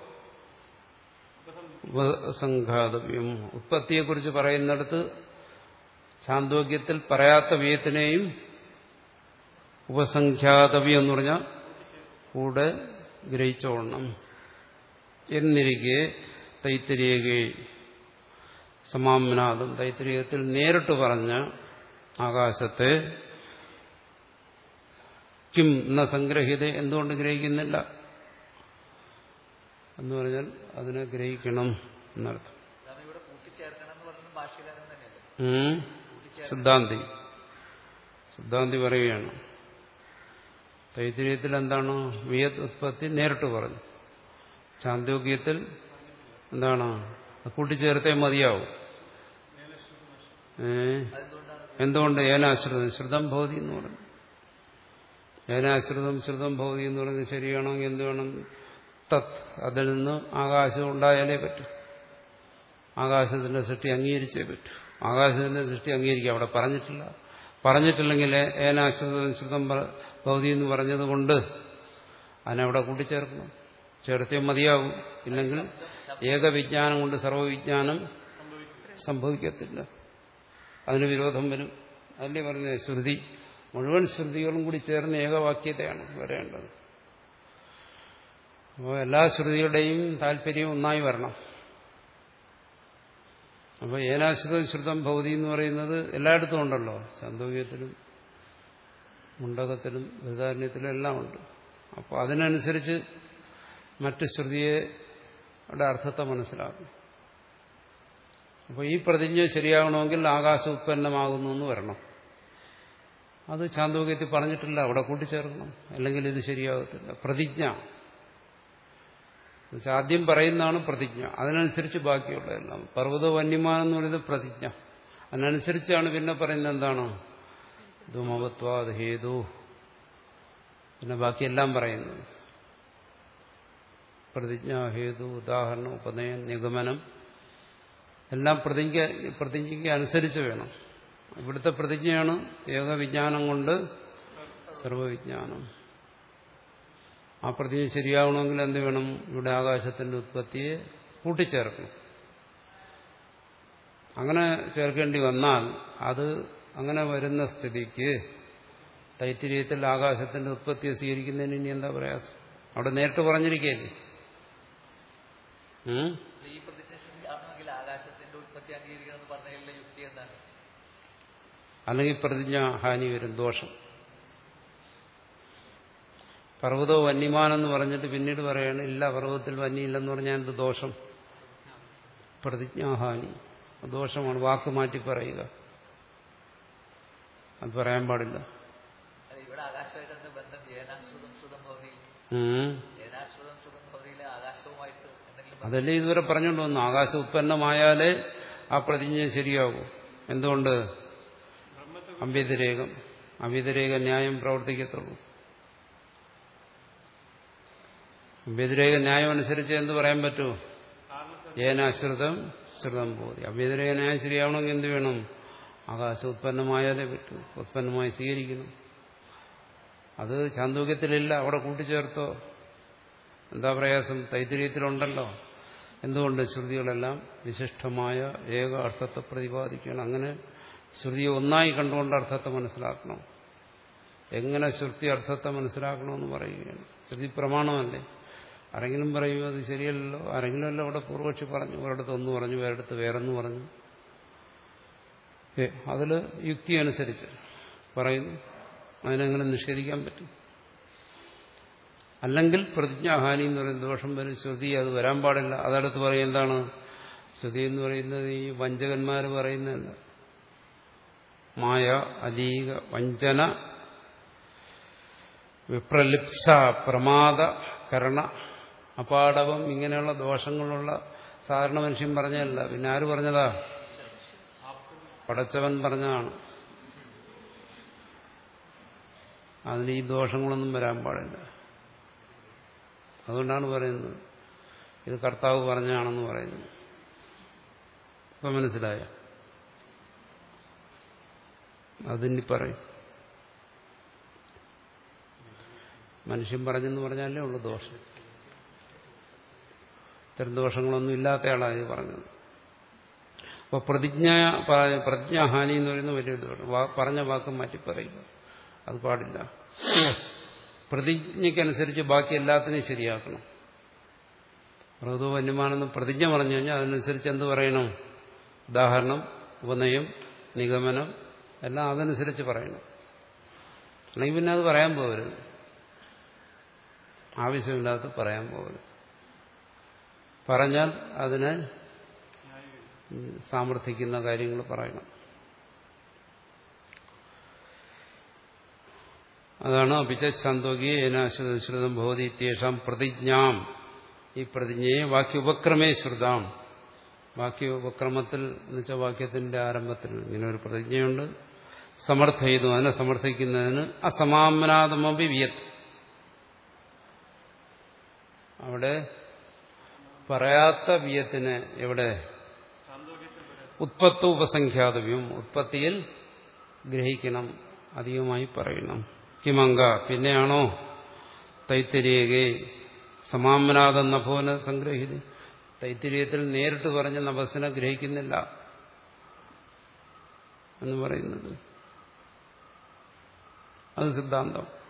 ഉപസംഘാതവ്യം. ഉത്പത്തിയെക്കുറിച്ച് പറയുന്നിടത്ത് ഛാന്തോഗ്യത്തിൽ പറയാത്ത വിയത്തിനെയും ഉപസംഖ്യാതവ്യം എന്ന് പറഞ്ഞാൽ കൂടെ ഗ്രഹിച്ചോളണം എന്നിരിക്കെ തൈത്തിരീയകെ സമാമ്നാദം, തൈത്തിരീയത്തിൽ നേരിട്ട് പറഞ്ഞ ആകാശത്തെ കിം എന്ന സംഗ്രഹീത എന്തുകൊണ്ട് ഗ്രഹിക്കുന്നില്ല എന്ന് പറഞ്ഞാൽ അതിനെ ഗ്രഹിക്കണം എന്നർത്ഥം. സിദ്ധാന്തി സിദ്ധാന്തി പറയുകയാണ് തൈത്തിരീയത്തിൽ എന്താണ്? വിയത് ഉത്പത്തി നേരിട്ട് പറഞ്ഞു. ഛാന്തോഗ്യത്തിൽ എന്താണ്? കൂട്ടിച്ചേർത്തേ മതിയാവും. ഏ എന്തുകൊണ്ട്? ഏനാശ്രിതം ശ്രുതം ഭവതി എന്ന് പറഞ്ഞു. ഏനാശ്രിതം ശ്രുതം ഭവതി എന്ന് പറയുന്നത് ശരിയാണെങ്കിൽ എന്ത് വേണം? തത് അതിൽ നിന്ന് ആകാശം ഉണ്ടായാലേ പറ്റൂ. ആകാശത്തിന്റെ സൃഷ്ടി അംഗീകരിച്ചേ പറ്റൂ. ആകാശത്തിന്റെ സൃഷ്ടി അംഗീകരിക്കുക അവിടെ പറഞ്ഞിട്ടില്ല. പറഞ്ഞിട്ടില്ലെങ്കിൽ ഏനാശ്രിതം ശ്രുതം ഭവതി എന്ന് പറഞ്ഞത് കൊണ്ട് അതിനവിടെ കൂട്ടിച്ചേർക്കണം. ചേർത്തേ മതിയാവും. ഇല്ലെങ്കിൽ ഏകവിജ്ഞാനം കൊണ്ട് സർവവിജ്ഞാനം സംഭവിക്കത്തില്ല. അതിന് വിരോധം വരും. അതല്ലേ പറഞ്ഞത്? ശ്രുതി മുഴുവൻ ശ്രുതികളും കൂടി ചേർന്ന് ഏകവാക്യതയാണ് വരേണ്ടത്. അപ്പോൾ എല്ലാ ശ്രുതികളുടെയും താല്പര്യം ഒന്നായി വരണം. അപ്പോൾ ഏനാശ്രിതം ശ്രുതം ഭൗതി എന്ന് പറയുന്നത് എല്ലായിടത്തും ഉണ്ടല്ലോ. ചാന്തോക്യത്തിലും മുണ്ടകത്തിലും ബൃഹദാരണ്യത്തിലും എല്ലാം ഉണ്ട്. അപ്പോൾ അതിനനുസരിച്ച് മറ്റ് ശ്രുതിയുടെ അർത്ഥത്തെ മനസ്സിലാക്കണം. അപ്പോൾ ഈ പ്രതിജ്ഞ ശരിയാകണമെങ്കിൽ ആകാശം ഉത്പന്നമാകുന്നു എന്ന് വരണം. അത് ചാന്തോക്യത്തിൽ പറഞ്ഞിട്ടില്ല, അവിടെ കൂട്ടിച്ചേർക്കണം. അല്ലെങ്കിൽ ഇത് ശരിയാകത്തില്ല. പ്രതിജ്ഞ ആദ്യം പറയുന്നതാണ് പ്രതിജ്ഞ. അതിനനുസരിച്ച് ബാക്കിയുള്ളതെല്ലാം. പർവ്വത വന്യമാനം എന്ന് പറയുന്നത് പ്രതിജ്ഞ. അതിനനുസരിച്ചാണ് പിന്നെ പറയുന്നത് എന്താണ്? ധൂമവത്വാദ് ഹേതു. പിന്നെ ബാക്കിയെല്ലാം പറയുന്നത് പ്രതിജ്ഞ, ഹേതു, ഉദാഹരണം, ഉപനയൻ, നിഗമനം എല്ലാം പ്രതിജ്ഞ പ്രതിജ്ഞയ്ക്ക് അനുസരിച്ച് വേണം. ഇവിടുത്തെ പ്രതിജ്ഞയാണ് ഏകവിജ്ഞാനം കൊണ്ട് സർവവിജ്ഞാനം. ആ പ്രതിജ്ഞ ശരിയാവണമെങ്കിൽ എന്ത് വേണം? ഇവിടെ ആകാശത്തിന്റെ ഉത്പത്തിയെ കൂട്ടിച്ചേർക്കണം. അങ്ങനെ ചേർക്കേണ്ടി വന്നാൽ അത് അങ്ങനെ വരുന്ന സ്ഥിതിക്ക് തൈത്തിരീയത്തിൽ ആകാശത്തിന്റെ ഉത്പത്തിയെ സ്വീകരിക്കുന്നതിന് ഇനി എന്താ പ്രയാസം? അവിടെ നേരിട്ട് പറഞ്ഞിരിക്കുകയല്ലേ. ഈ പ്രതിജ്ഞ ശരിയാണെങ്കിൽ ആകാശത്തിന്റെ ഉത്പത്തി അംഗീകരിക്കണമെന്ന് പറഞ്ഞതിലെ യുക്തി എന്താണ്? അല്ലെങ്കിൽ പ്രതിജ്ഞ ഹാനി വരും, ദോഷം. പർവ്വതോ വന്യമാനെന്ന് പറഞ്ഞിട്ട് പിന്നീട് പറയാണ് ഇല്ല പർവ്വതത്തിൽ വന്യയില്ലെന്ന് പറഞ്ഞാൽ എന്ത് ദോഷം? പ്രതിജ്ഞാഹാനി, ദോഷമാണ്. വാക്ക് മാറ്റി പറയുക, അത് പറയാൻ പാടില്ല. ഇവിടെ ആകാശമായിട്ട് എന്ത് ബന്ധം? ഏനാശ്രുതം ശ്രുതം ഭവതിയിൽ ഏനാശ്രുതം ശ്രുതം ഭവതിയിലെ ആകാശവുമായിട്ട് എന്തെങ്കിലും? അതല്ലേ ഇതുവരെ പറഞ്ഞുകൊണ്ട് വന്നു. ആകാശം ഉത്പന്നമായാലേ ആ പ്രതിജ്ഞ ശരിയാകൂ. എന്തുകൊണ്ട്? അവ്യതിരേകം. അവ്യതിരേക ന്യായം പ്രവർത്തിക്കത്തുള്ളൂ. അവ്യതിരേക ന്യായം അനുസരിച്ച് എന്ത് പറയാൻ പറ്റൂ? ഏനാശ്രിതം ശ്രുതം ഭവതി. അവ്യതിരേക ന്യായം ശരിയാവണമെങ്കിൽ എന്ത് വേണം? ആകാശം ഉത്പന്നമായാലേ പറ്റൂ. ഉത്പന്നമായി സ്വീകരിക്കണം. അത് ചാന്തോക്യത്തിലില്ല, അവിടെ കൂട്ടിച്ചേർത്തോ എന്താ പ്രയാസം? തൈത്തിരീയത്തിലുണ്ടല്ലോ. എന്തുകൊണ്ട്? ശ്രുതികളെല്ലാം വിശിഷ്ടമായ ഏക അർത്ഥത്തെ പ്രതിപാദിക്കണം. അങ്ങനെ ശ്രുതിയെ ഒന്നായി കണ്ടുകൊണ്ട് അർത്ഥത്തെ മനസ്സിലാക്കണം. എങ്ങനെ ശ്രുതി അർത്ഥത്തെ മനസ്സിലാക്കണമെന്ന് പറയുകയാണ്. ശ്രുതി പ്രമാണമല്ലേ. ആരെങ്കിലും പറയൂ അത് ശരിയല്ലല്ലോ, ആരെങ്കിലും അല്ല അവിടെ പൂർവക്ഷി പറഞ്ഞു, ഒരിടത്ത് ഒന്ന് പറഞ്ഞു, വേറെടുത്ത് വേറൊന്ന് പറഞ്ഞു. അതിൽ യുക്തി അനുസരിച്ച് പറയുന്നു. അതിനെങ്ങനെ നിഷേധിക്കാൻ പറ്റും? അല്ലെങ്കിൽ പ്രതിജ്ഞാഹാനി എന്ന് പറയുന്ന ദോഷം വരും. ശ്രുതി അത് വരാൻ പാടില്ല. അതടുത്ത് പറയും എന്താണ്? ശ്രുതി എന്ന് പറയുന്നത് ഈ വഞ്ചകന്മാർ പറയുന്നതല്ല. മായ, അലീക, വഞ്ചന, വിപ്രലിപ്സ, പ്രമാദ, കരണ, അപാടവം ഇങ്ങനെയുള്ള ദോഷങ്ങളുള്ള സാധാരണ മനുഷ്യൻ പറഞ്ഞതല്ല. പിന്നെ ആര് പറഞ്ഞതാ? പടച്ചവൻ പറഞ്ഞതാണ്. അതിന് ഈ ദോഷങ്ങളൊന്നും വരാൻ പാടില്ല. അതുകൊണ്ടാണ് പറയുന്നത് ഇത് കർത്താവ് പറഞ്ഞാണെന്ന് പറയുന്നത്. ഇപ്പൊ മനസ്സിലായോ? അതിനി പറയും. മനുഷ്യൻ പറഞ്ഞെന്ന് പറഞ്ഞാലേ ഉള്ളൂ ദോഷം. ഇത്തരം ദോഷങ്ങളൊന്നും ഇല്ലാത്ത ആളാണ് ഇത് പറഞ്ഞത്. അപ്പോൾ പ്രതിജ്ഞ പ്രതിജ്ഞാഹാനി എന്ന് പറയുന്നത് വലിയ ദോഷം. പറഞ്ഞ വാക്ക് മാറ്റി പറയുക, അത് പാടില്ല. പ്രതിജ്ഞയ്ക്കനുസരിച്ച് ബാക്കി എല്ലാത്തിനെയും ശരിയാക്കണം. ഋതു വന്യമാണെന്ന് പ്രതിജ്ഞ പറഞ്ഞു കഴിഞ്ഞാൽ അതിനനുസരിച്ച് എന്ത് പറയണം? ഉദാഹരണം, ഉപനയം, നിഗമനം എല്ലാം അതനുസരിച്ച് പറയണം. അല്ലെങ്കിൽ പിന്നെ അത് പറയാൻ പോകരുത്. ആവശ്യമില്ലാത്ത പറയാൻ പോകരുത്. പറഞ്ഞാൽ അതിനെ സാമർത്ഥിക്കുന്ന കാര്യങ്ങൾ പറയണം. അതാണ് അഭിചാന്തോകിയെ ഏനാശ്രിതം ഭവതി ഇത്യേഷാം പ്രതിജ്ഞാം, ഈ പ്രതിജ്ഞയെ വാക്യോപക്രമേ ശ്രുതാം, വാക്യോപക്രമത്തിൽ എന്ന് വെച്ചാൽ വാക്യത്തിന്റെ ആരംഭത്തിൽ ഇങ്ങനെ ഒരു പ്രതിജ്ഞയുണ്ട്. സമർത്ഥയിതു, അതിനെ സമർത്ഥിക്കുന്നതിന് അസമാമനാദമപി വിയത്. അവിടെ പറയാത്ത വിയത്തിന് എവിടെ ഉത്പത്തി ഉപസംഖ്യാതവ്യം, ഉത്പത്തിയിൽ ഗ്രഹിക്കണം, അധികമായി പറയണം. കിമങ്ക, പിന്നെയാണോ തൈത്തിരീയകെ സമാമനാഥ നഭോന സംഗ്രഹിത്. തൈത്തിരീയത്തിൽ നേരിട്ട് പറഞ്ഞ നഭസിനെ ഗ്രഹിക്കുന്നില്ല എന്ന് പറയുന്നത് അത് സിദ്ധാന്തം.